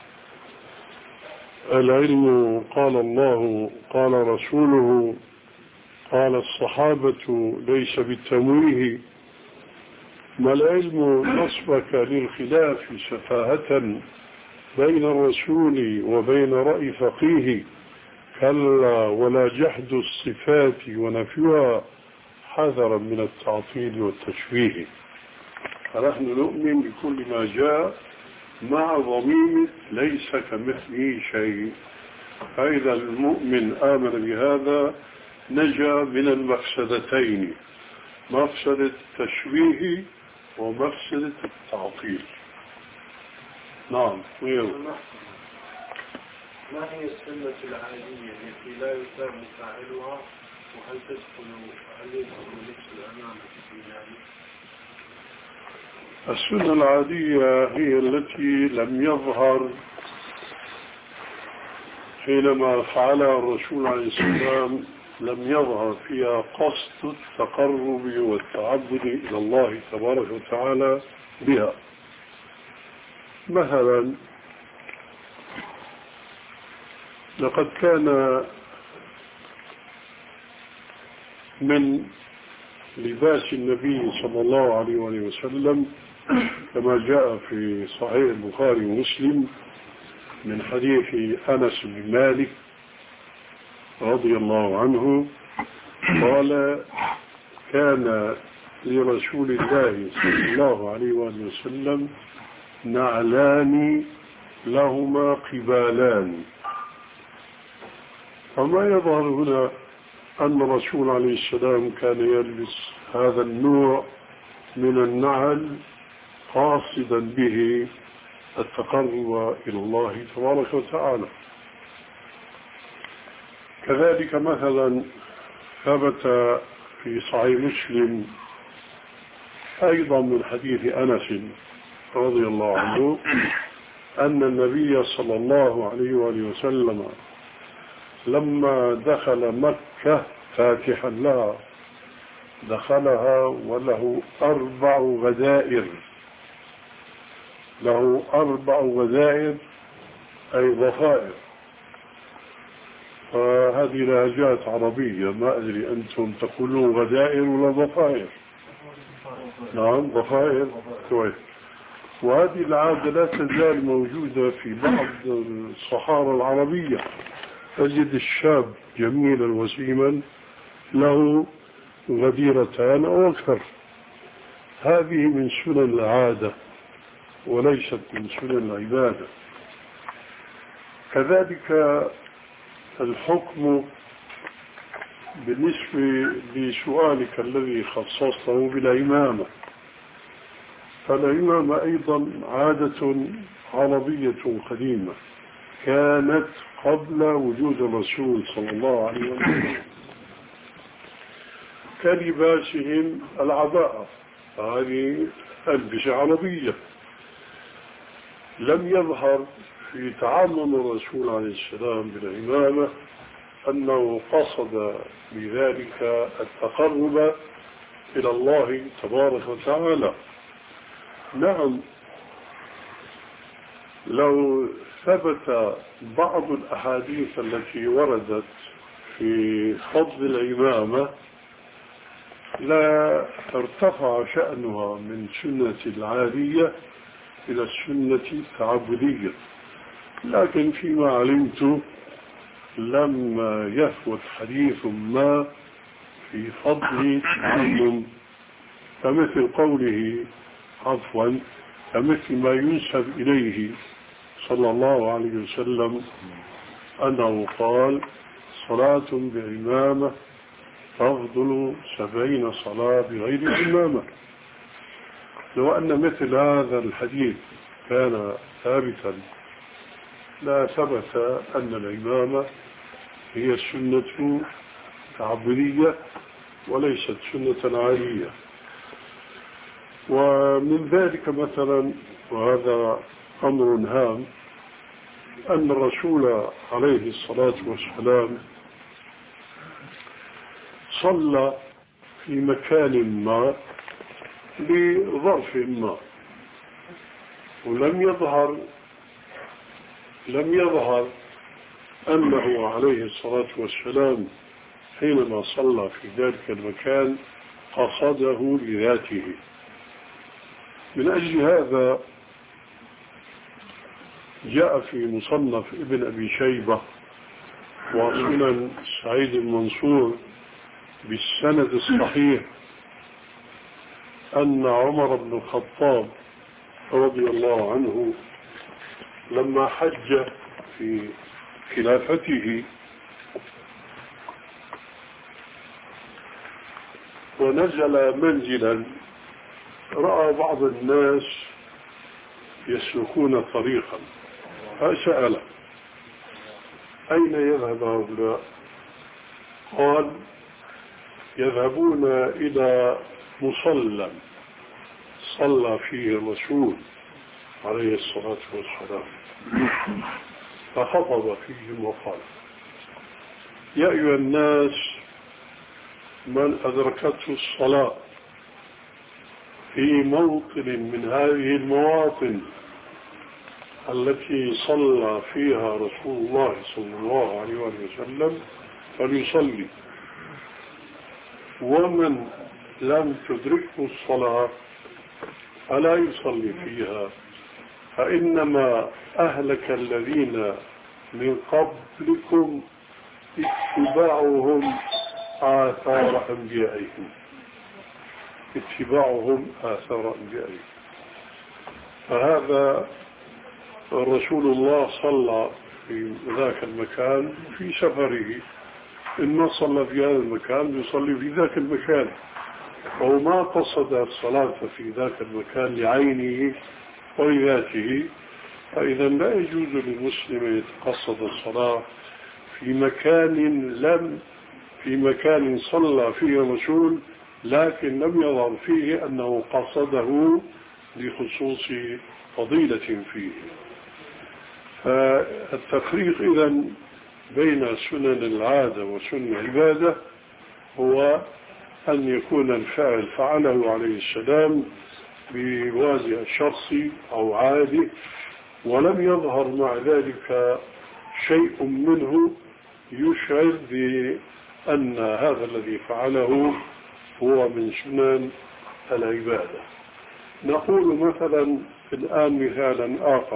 [SPEAKER 7] العلم قال الله قال رسوله قال الصحابة ليس بالتمويه، ما العلم نصبك للخلاف سفاهة بين الرسول وبين رأي فقيه، كلا ولا جحد الصفات ونفيها حذرا من التعطيل والتشبيه. فنحن نؤمن بكل ما جاء مع ضمير ليس كمثله شيء، فإذا المؤمن آمن بهذا نجا من المفسدتين، مفسدة التشبيه ومفسدة التعطيل. نعم.
[SPEAKER 10] ما هي السنة العادية التي لا يسام فاعلها، وهل تدخل هل يدخل لبس الأمام في ذلك؟
[SPEAKER 7] السنة العادية هي التي لم يظهر حينما فعلها الرسول عليه السلام لم يظهر فيها قصد التقرب والتعبد إلى الله تبارك وتعالى بها. مثلا لقد كان من لباس النبي صلى الله عليه وسلم كما جاء في صحيح البخاري ومسلم من حديث أنس بن مالك رضي الله عنه قال: كان لرسول الله صلى الله عليه وسلم نعلان لهما قبالان. فما يظهر هنا أن الرسول عليه السلام كان يلبس هذا النوع من النعل قاصدا به التقرب إلى الله تبارك وتعالى. كذلك مثلا ثبت في صحيح مسلم أيضا من حديث أنس رضي الله عنه أن النبي صلى الله عليه وآله وسلم لما دخل مكة فاتحا لها دخلها وله أربع غدائر، له أربع غدائر أي ضفائر. فهذه لهجات عربية، ما أدري أنتم تقولون غدائر ولا ضفائر؟ نعم ضفائر، كويس. وهذه العادة لا تزال موجودة في بعض الصحارى العربية، تجد الشاب جميلا وسيما له غديرتان أو أكثر. هذه من سنن العادة وليست من سنن العبادة. كذلك الحكم بالنسبة لسؤالك الذي خصصته بالإمامة، فالإمامة أيضا عادة عربية قديمة كانت قبل وجود الرسول صلى الله عليه وسلم، كلباسهم العباءة، هذه ألبسة عربية. لم يظهر في تعامل الرسول عليه السلام بالإمامة أنه قصد بذلك التقرب إلى الله تبارك وتعالى. نعم، لو ثبت بعض الأحاديث التي وردت في فضل الإمامة لا ارتفع شأنها من سنة العادية إلى السنة التعبدية، لكن فيما علمت لم يثبت حديث ما في فضل التعلم، كمثل قوله عفوا كمثل ما ينسب إليه صلى الله عليه وسلم أنه قال: صلاة بعمامة تفضل سبعين صلاة بغير عمامة. لو أن مثل هذا الحديث كان ثابتا لا ثبت أن العمامة هي السنة تعبدية وليست سنة عالية. ومن ذلك مثلا، وهذا أمر هام، أن الرسول عليه الصلاة والسلام صلى في مكان ما لظرف ما، ولم يظهر لم يظهر أنه عليه الصلاة والسلام حينما صلى في ذلك المكان قصده لذاته. من أجل هذا جاء في مصنف ابن أبي شيبة وسنن سعيد المنصور بالسند الصحيح أن عمر بن الخطاب رضي الله عنه لما حج في خلافته ونزل منزلا رأى بعض الناس يسلكون طريقا، فسأل أين يذهب هؤلاء؟ قال يذهبون إلى مصلى صلى فيه الرسول عليه الصلاة والسلام، فخطب فيهم وقال يا أيها الناس من أدركته الصلاة في موطن من هذه المواطن التي صلى فيها رسول الله صلى الله عليه وسلم فليصلي، ومن لم تدركه الصلاة فلا يصلي فيها، فإنما أهلك الذين من قبلكم اتباعهم آثار أنبيائهم اتباعهم آثار أنبيائهم. فهذا رسول الله صلى في ذاك المكان في سفره، إن صلى في هذا المكان يصلي في ذاك المكان، وهو ما قصد الصلاة في ذاك المكان لعينه ولذاته. فإذا لا يجوز للمسلم أن يتقصد الصلاة في مكان لم في مكان صلى فيه الرسول لكن لم يظهر فيه أنه قصده لخصوص فضيلة فيه. فالتفريق إذن بين سنن العادة وسنن العبادة هو أن يكون الفاعل فعله عليه السلام بوازع شخصي أو عادي، ولم يظهر مع ذلك شيء منه يشعر بأن هذا الذي فعله هو من سنن العبادة. نقول مثلا الآن مثالا آخر،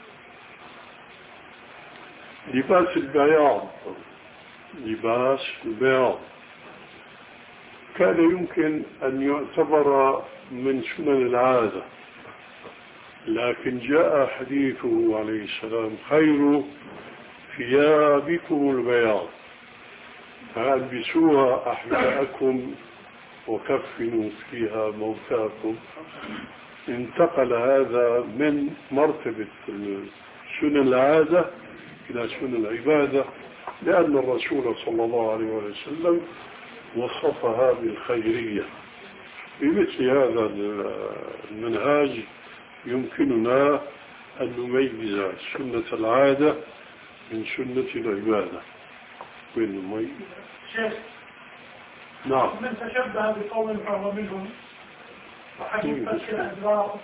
[SPEAKER 7] لباس البياض لباس البياض كان يمكن أن يعتبر من سنن العادة، لكن جاء حديثه عليه السلام خير ثيابكم البياض فألبسوها أحياءكم وكفنوا فيها موتاكم. انتقل هذا من مرتبة سنن العادة إلى سنن العبادة، لأن الرسول صلى الله عليه وسلم وصفها بالخيرية. بمثل هذا المنهاج يمكننا أن نميز سنة العادة من سنة العبادة. وين نميز؟
[SPEAKER 10] شيخ
[SPEAKER 7] نعم.
[SPEAKER 10] من تشبه بقوم فهو منهم، وحديث فتح الأدبار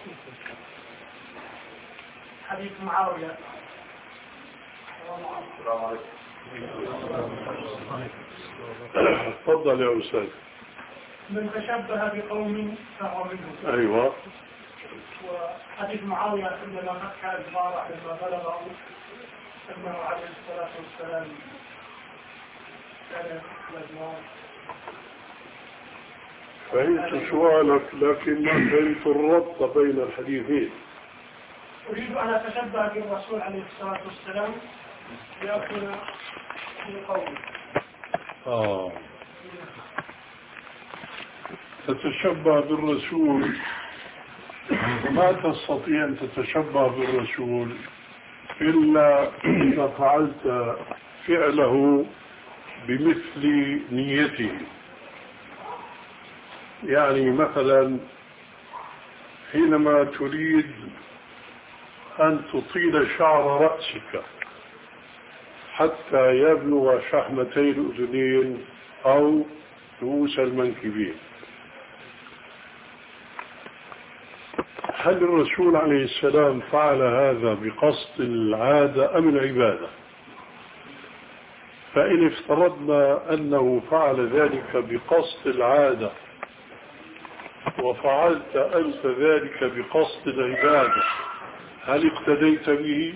[SPEAKER 10] حديث معاوية.
[SPEAKER 1] السلام عليكم.
[SPEAKER 7] تفضل يا أستاذ.
[SPEAKER 10] من تشبه بقوم فهو منهم.
[SPEAKER 7] أيوة.
[SPEAKER 10] وحديث معاوية عندما فتح الأدبار لما بلغه أنه عليه الصلاة والسلام كان الأدبار.
[SPEAKER 7] فهمت سؤالك لكن ما فهمت الربط بين الحديثين.
[SPEAKER 10] أريد أن أتشبه بالرسول عليه الصلاة والسلام لأكون في قومه.
[SPEAKER 7] آه تتشبه بالرسول وما تستطيع أن تتشبه بالرسول إلا إذا فعلت فعله بمثل نيته. يعني مثلا حينما تريد أن تطيل شعر رأسك حتى يبلغ شحمتي الأذنين أو رؤوس المنكبين، هل الرسول عليه السلام فعل هذا بقصد العادة أم العبادة؟ فإن افترضنا أنه فعل ذلك بقصد العادة وفعلت أنت ذلك بقصد العبادة، هل اقتديت به؟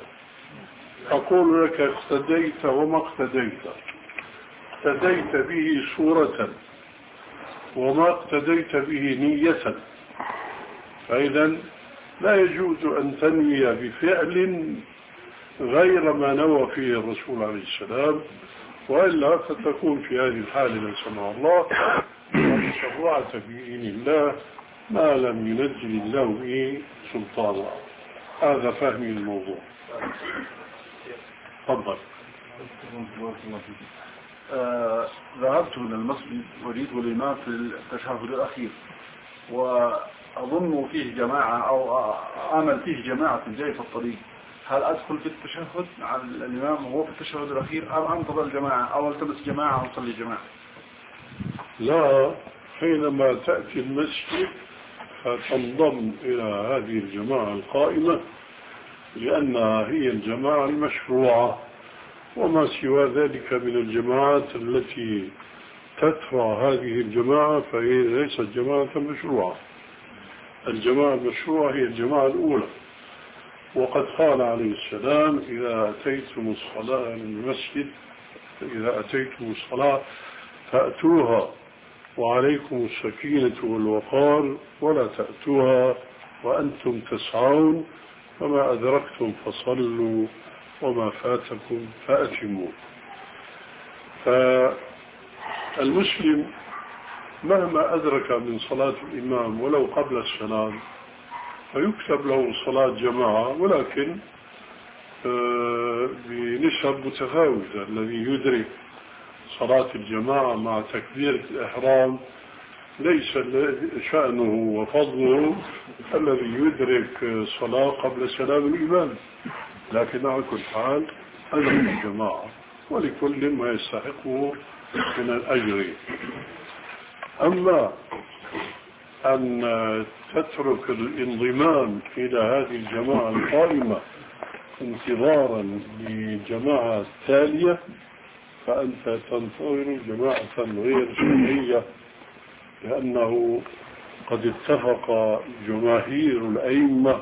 [SPEAKER 7] أقول لك اقتديت وما اقتديت. اقتديت به صورة وما اقتديت به نية. فإذا لا يجوز أن تنوي بفعل غير ما نوى فيه الرسول عليه السلام، وإلا فتكون في هذه الحالة لا سمح الله قد شرعت بإذن الله ما لم ينزل الله به سلطانا. هذا فهمي الموضوع. تفضل.
[SPEAKER 4] آه ذهبت إلى المسجد وجئت الإمام في التشهد الأخير، وأظن فيه جماعة أو أعمل فيه جماعة جاي في الطريق، هل أدخل في التشهد مع الإمام وهو في التشهد الأخير أم أنتظر الجماعة أو التمس جماعة وصلي جماعة؟
[SPEAKER 7] لا، حينما تأتي المسجد فتنضم إلى هذه الجماعة القائمة لأنها هي الجماعة المشروعة، وما سوى ذلك من الجماعات التي تتبع هذه الجماعة فهي ليست جماعة مشروعة. الجماعة المشروعة هي الجماعة الأولى. وقد قال عليه السلام إذا أتيتم الصلاة المسجد إذا أتيتم الصلاة فأتوها وعليكم السكينة والوقار ولا تأتوها وأنتم تسعون، فما أدركتم فصلوا وما فاتكم فأتموا. فالمسلم مهما أدرك من صلاة الإمام ولو قبل السلام فيكتب له صلاة جماعة، ولكن بنسب متفاوتة. الذي يدرك صلاة الجماعة مع تكبيرة الإحرام ليس شأنه وفضله الذي يدرك صلاة قبل سلام الإمام، لكن على كل حال أدرك الجماعة ولكل ما يستحقه من الأجر. أما أن تترك الانضمام إلى هذه الجماعة القائمة انتظارا لجماعة تالية فأنت تنتظر جماعة غير شرعية، لأنه قد اتفق جماهير الأئمة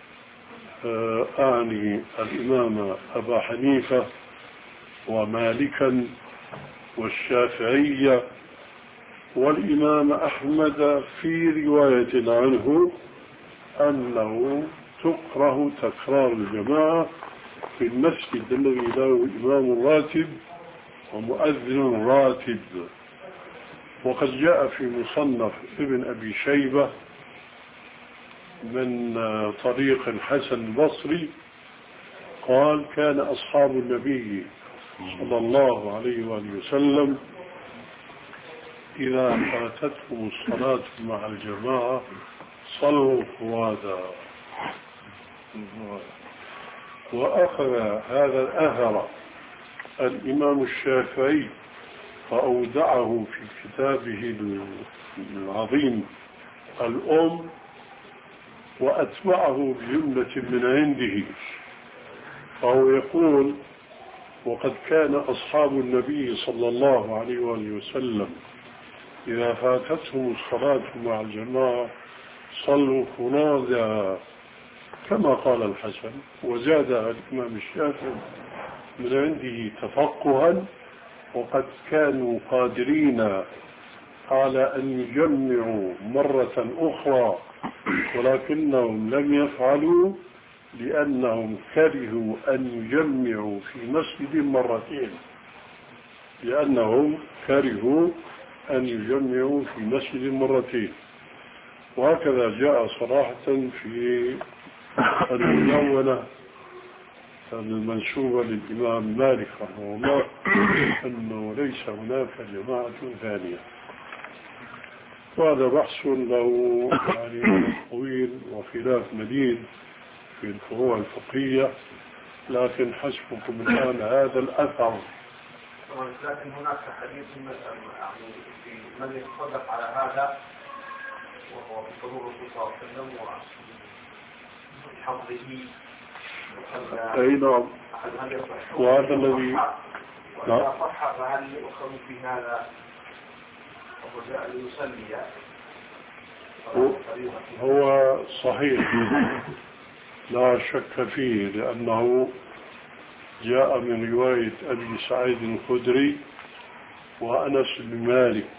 [SPEAKER 7] أعني الإمام أبا حنيفة ومالكا والشافعية والإمام أحمد في رواية عنه أنه تكره تكرار الجماعة في المسجد الذي له إمام راتب ومؤذن راتب. وقد جاء في مصنف ابن أبي شيبة من طريق الحسن البصري قال كان أصحاب النبي صلى الله عليه وآله وسلم إذا فاتتهم الصلاة مع الجماعة صلوا فرادا. وأخذ هذا الأثر الإمام الشافعي فأودعه في كتابه العظيم الأم وأتبعه بجملة من عنده، فهو يقول وقد كان أصحاب النبي صلى الله عليه وآله وسلم إذا فاتتهم الصلاة مع الجماعة صلوا فرادا كما قال الحسن. وزاد الإمام الشافعي من عنده تفقها وقد كانوا قادرين على أن يجمعوا مرة أخرى ولكنهم لم يفعلوا لأنهم كرهوا أن يجمعوا في مسجد مرتين. لأنهم كرهوا أن يجمعوا في مسجد مرتين. وهكذا جاء صراحة في المدونة المنسوبة للإمام مالك رحمه الله أنه ليس هناك جماعة ثانية. وهذا بحث له يعني طويل وخلاف مديد في الفروع الفقهية، لكن حسبكم الآن هذا الأثر.
[SPEAKER 6] لكن هناك حديث يعني في من يتصدق على هذا وهو بحضور الرسول صلى الله عليه وسلم وبحفظه.
[SPEAKER 7] أي نعم. وهذا الذي
[SPEAKER 6] وإذا صح فهل يؤخذ في هذا وجاء ليصلي؟
[SPEAKER 7] هو صحيح لا شك فيه، لأنه جاء من رواية أبي سعيد الخدري وأنس بن مالك،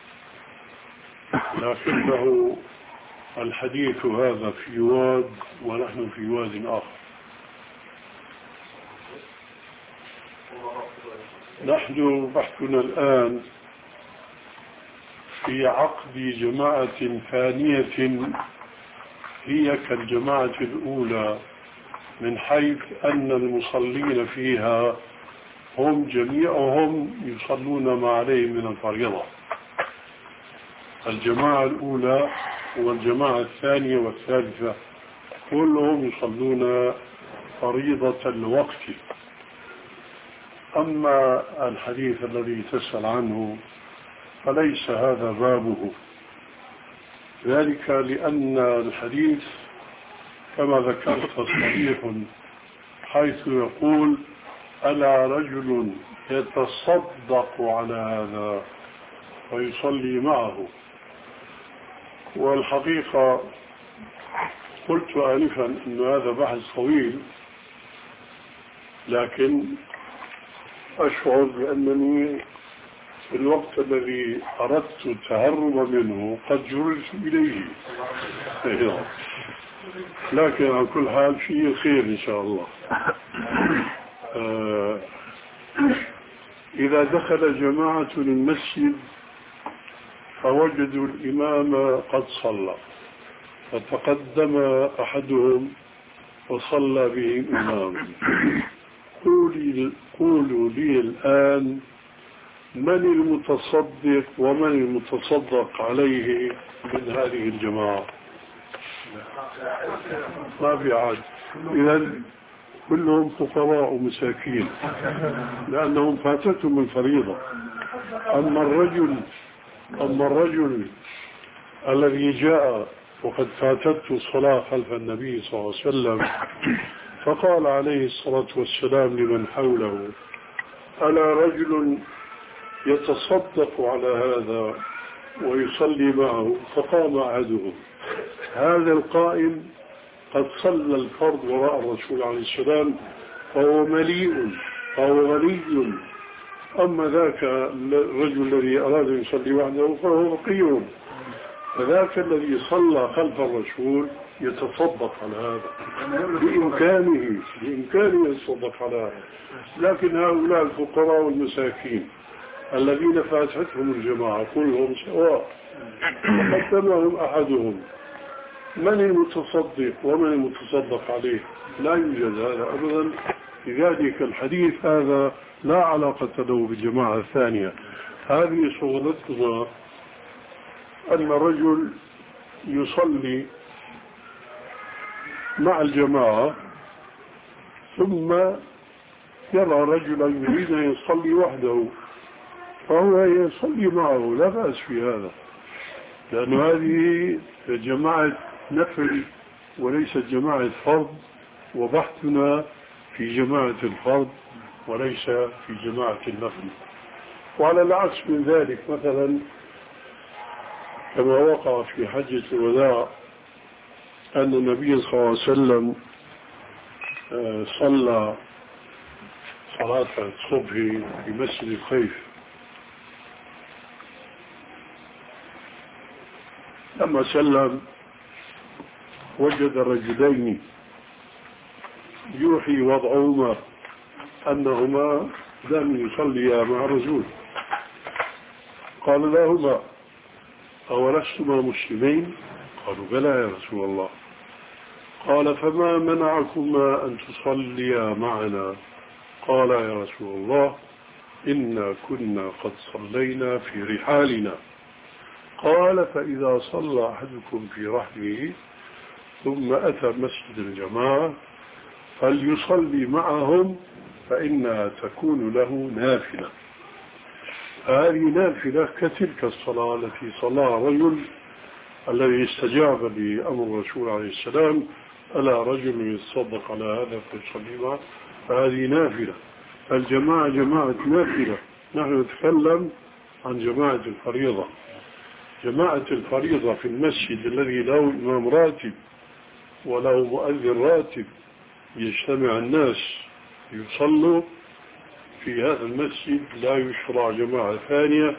[SPEAKER 7] لكنه الحديث هذا في واد ونحن في واد آخر. نحن بحثنا الآن في عقد جماعة ثانية هي كالجماعة الأولى، من حيث أن المصلين فيها هم جميعهم يصلون ما عليهم من الفريضة. الجماعة الأولى والجماعة الثانية والثالثة كلهم يصلون فريضة الوقت. أما الحديث الذي تسأل عنه فليس هذا بابه، ذلك لأن الحديث كما ذكرت صريح، حيث يقول ألا رجل يتصدق على هذا ويصلي معه. والحقيقة قلت آنفا أن هذا بحث طويل، لكن أشعر بأنني في الوقت الذي أردت التهرب منه قد جرت إليه، لكن على كل حال فيه خير إن شاء الله. آه إذا دخل جماعة المسجد فوجدوا الإمام قد صلى، فتقدم أحدهم وصلى به الإمام. قولوا لي الآن من المتصدق ومن المتصدق عليه من هذه الجماعة؟ ما في عاد. إذن كلهم فقراء ومساكين لأنهم فاتتهم الفريضة. أما الرجل أما الرجل الذي جاء وقد فاتته الصلاة خلف النبي صلى الله عليه وسلم، فقال عليه الصلاة والسلام لمن حوله ألا رجل يتصدق على هذا ويصلي معه؟ فقام أحدهم. هذا القائم قد صلى الفرض وراء الرسول عليه السلام فهو مليء فهو غني. أما ذاك الرجل الذي أراد أن يصلي وحده فهو فقير. فذاك الذي صلى خلف الرسول يتصدق على هذا بإمكانه بإمكانه يتصدق على هذا. لكن هؤلاء الفقراء والمساكين الذين فاتتهم الجماعة كلهم سواء، وقدمهم أحدهم. من المتصدق ومن المتصدق عليه؟ لا يوجد هذا أبدا. لذلك الحديث هذا لا علاقة له بالجماعة الثانية. هذه شغلتنا أن الرجل يصلي مع الجماعة ثم يرى رجلا يريد أن يصلي وحده فهو يصلي معه، لا بأس في هذا، لأن هذه جماعة نفل وليست جماعة فرض، وبحثنا في جماعة الفرض وليس في جماعة النفل. وعلى العكس من ذلك مثلا كما وقع في حجة الوداع أن النبي صلى الله عليه وسلم صلى صلاة الصبح في مسجد الخيف. لما سلم وجد رجلين يوحي وضعهما أنهما لم يصلي مع الرسول. قال لهما أولستما مسلمين؟ قالوا بلى يا رسول الله. قال فما منعكما أن تصليا معنا؟ قال يا رسول الله إنا كنا قد صلينا في رحالنا. قال فإذا صلى أحدكم في رحله ثم أتى مسجد الجماعة فليصلي معهم فإنها تكون له نافلة. هذه نافلة كتلك الصلاة التي صلاها رجل الذي استجاب لأمر الرسول عليه السلام ألا رجل يتصدق على هذا فيصلي معه، فهذه نافلة. الجماعة جماعة نافلة، نحن نتكلم عن جماعة الفريضة. جماعة الفريضة في المسجد الذي له إمام راتب وله مؤذن راتب يجتمع الناس يصلوا في هذا المسجد لا يشرع جماعة ثانية.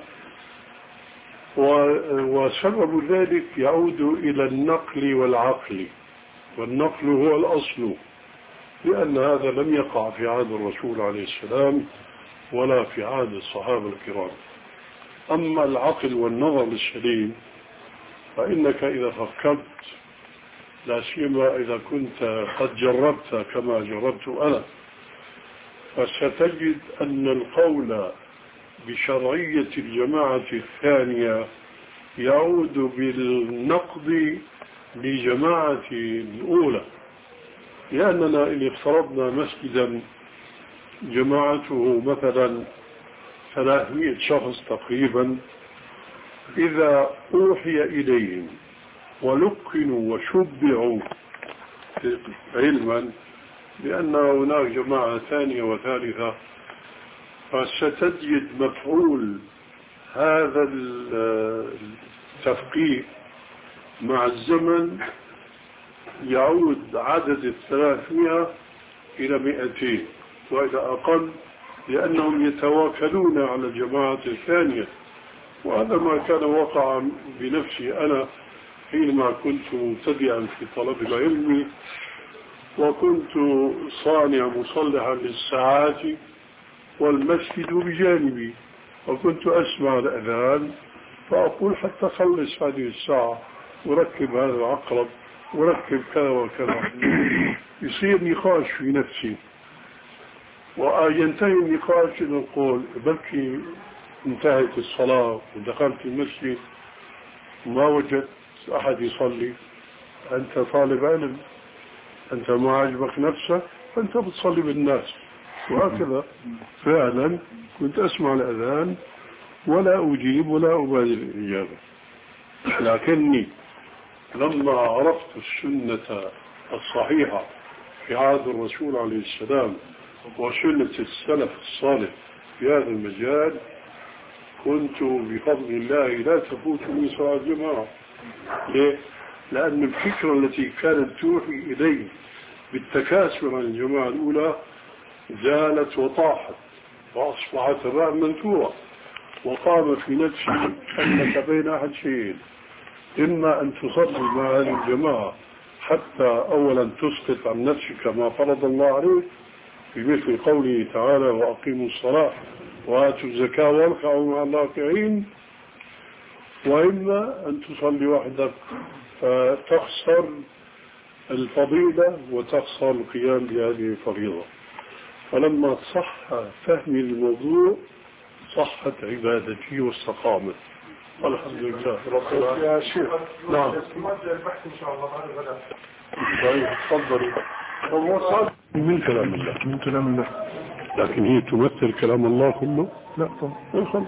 [SPEAKER 7] وسبب ذلك يعود إلى النقل والعقل، والنقل هو الأصل، لأن هذا لم يقع في عهد الرسول عليه السلام ولا في عهد الصحابة الكرام. أما العقل والنظر السليم فإنك إذا فكرت، لا سيما إذا كنت قد جربت كما جربت أنا، فستجد أن القول بشرعية الجماعة الثانية يعود بالنقد لجماعة الأولى، لأننا إن افترضنا مسجدا جماعته مثلا ثلاثمائة شخص تقريبا، إذا أوحي إليهم ولقنوا وشبعوا علما بأن هناك جماعة ثانية وثالثة، فستجد مفعول هذا التفقيه مع الزمن يعود عدد الثلاثمائة إلى مئتين وإلى أقل، لأنهم يتواكلون على الجماعة الثانية. وهذا ما كان وقع بنفسي أنا حينما كنت مبتدئا في طلب العلم، وكنت صانع مصلحا للساعات والمسجد بجانبي، وكنت أسمع الأذان فأقول حتى خلص هذه الساعة وركب هذا العقرب وركب كذا وكذا. يصير نقاش في نفسي، وينتهي النقاش إلى نقول بلكي انتهت الصلاة ودخلت المسجد ما وجدت أحد يصلي، أنت طالب علم، أنت ما عجبك نفسك فأنت بتصلي بالناس. وهكذا فعلا كنت أسمع الأذان ولا أجيب ولا أبادر الإجابة. لكني لما عرفت السنة الصحيحة في عهد الرسول عليه السلام وسنة السلف الصالح في هذا المجال، كنت بفضل الله لا تفوتني صلاة الجماعة. ليه؟ لأن الفكرة التي كانت توحي إلي بالتكاسل عن الجماعة الأولى زالت وطاحت وأصبحت الرأي منثورة، وقام في نفسي أنك بين أحد شيئين: إما أن تصلي مع هذه الجماعة حتى أولا تسقط عن نفسك ما فرض الله عليك في مثل قوله تعالى وأقيموا الصلاة وآتوا الزكاة واركعوا مع الراكعين، وإما أن تصلي وحدك فتخسر الفضيلة وتخسر القيام بهذه الفريضة. فلما صح فهمي للموضوع صحت عبادتي واستقامت الحمد لله رب العالمين.
[SPEAKER 1] يا شيخ
[SPEAKER 7] نعم
[SPEAKER 1] نرجع البحث إن شاء الله بعد الغداء.
[SPEAKER 7] طيب تفضل. هو صار من كلام الله،
[SPEAKER 5] من كلام الله،
[SPEAKER 7] لكن هي تمثل كلام الله كله؟
[SPEAKER 5] لا طبعا.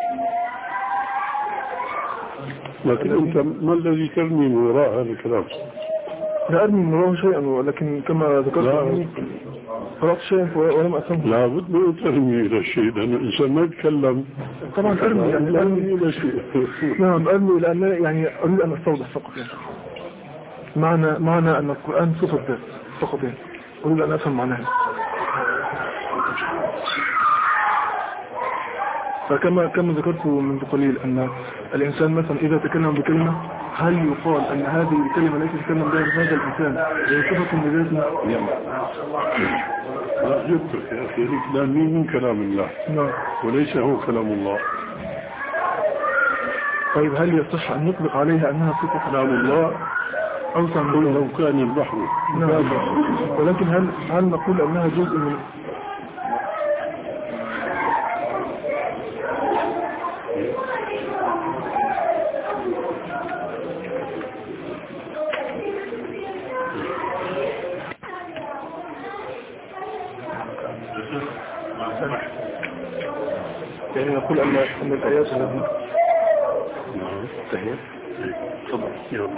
[SPEAKER 7] لكن أنت ما الذي ترمي من وراء هذا الكلام؟
[SPEAKER 5] لا أرمي من وراءه شيئا، ولكن كما ذكرت قرأت شيئا ولم أفهمه.
[SPEAKER 7] لا بد من ترمي إلى شيء، لأن الإنسان ما يتكلم.
[SPEAKER 5] طبعا أرمي يعني
[SPEAKER 7] أرمي إلى شيء.
[SPEAKER 5] نعم أرمي، لأن يعني أريد أن أستوضح فقط يعني معنى معنى أن القرآن صفة ذات فقط، يعني أريد أن أفهم معناها. فكما كما ذكرت منذ قليل أن الإنسان مثلا إذا تكلم بكلمة هل يقال أن هذه الكلمة التي تكلم بها هذا الإنسان هي صفة لذاته؟
[SPEAKER 7] لا جبتك يا أخي الكلام من كلام الله
[SPEAKER 5] نعم
[SPEAKER 7] وليس هو كلام الله.
[SPEAKER 5] طيب هل يصح أن نطلق عليها أنها صفة كلام الله أو
[SPEAKER 7] قل لو كان البحر
[SPEAKER 5] نعم. ولكن هل هل نقول أنها جزء من يعني نقول أن أن الآيات التي
[SPEAKER 7] تهيئ تفضل يلا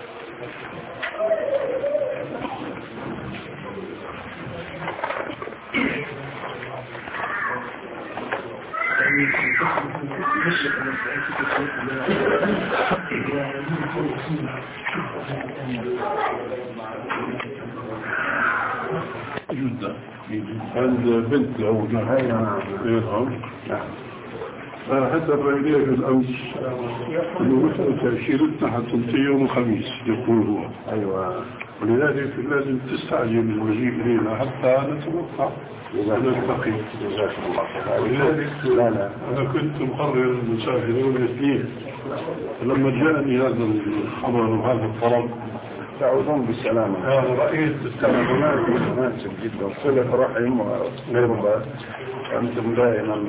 [SPEAKER 7] عند بنت الأولى نعم حتى الرئيلية في الأمس أنه مثل تأشيرتنا حتنتهي يوم الخميس يقول هو أيوة ولذلك لازم تستعجل المجيء إلينا حتى نتوقع ونلتقي جزاكم الله خير. ولذلك لا لا أنا كنت مقرر المسافرون الاثنين لما جاءني هذا الخبر وهذا الطلب تعودون بالسلامة. أنا رأيت التلفونات مناسب جدا صلة رحم وغربة أنتم دائما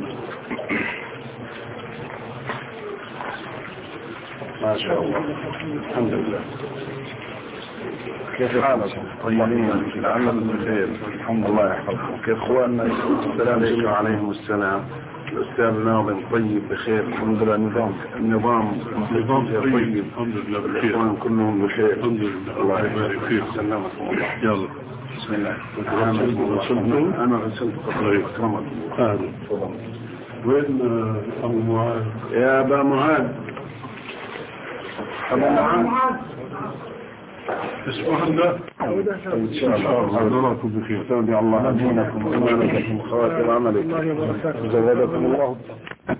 [SPEAKER 7] ما شاء الله الحمد لله. كيف حالكم؟ طيبين العمل بخير الحمد لله يحفظكم. كيف اخواننا؟ السلام عليكم. عليهم السلام. الاستاذ ناظم طيب بخير الحمد لله. النظام النظام النظام طيب الحمد لله بخير. الاخوان كلهم بخير الحمد لله. الله يبارك فيك. سلامكم الله. يلا بسم الله. انا غسلت قطري اكرمكم. اهلا تفضل. وين ابو معاذ؟ يا ابا معاذ. ابو معاذ اسمح الله ان شاء الله نراكم بخير. تابع الله دينكم وامانتكم وخواتم عملكم. زودكم الله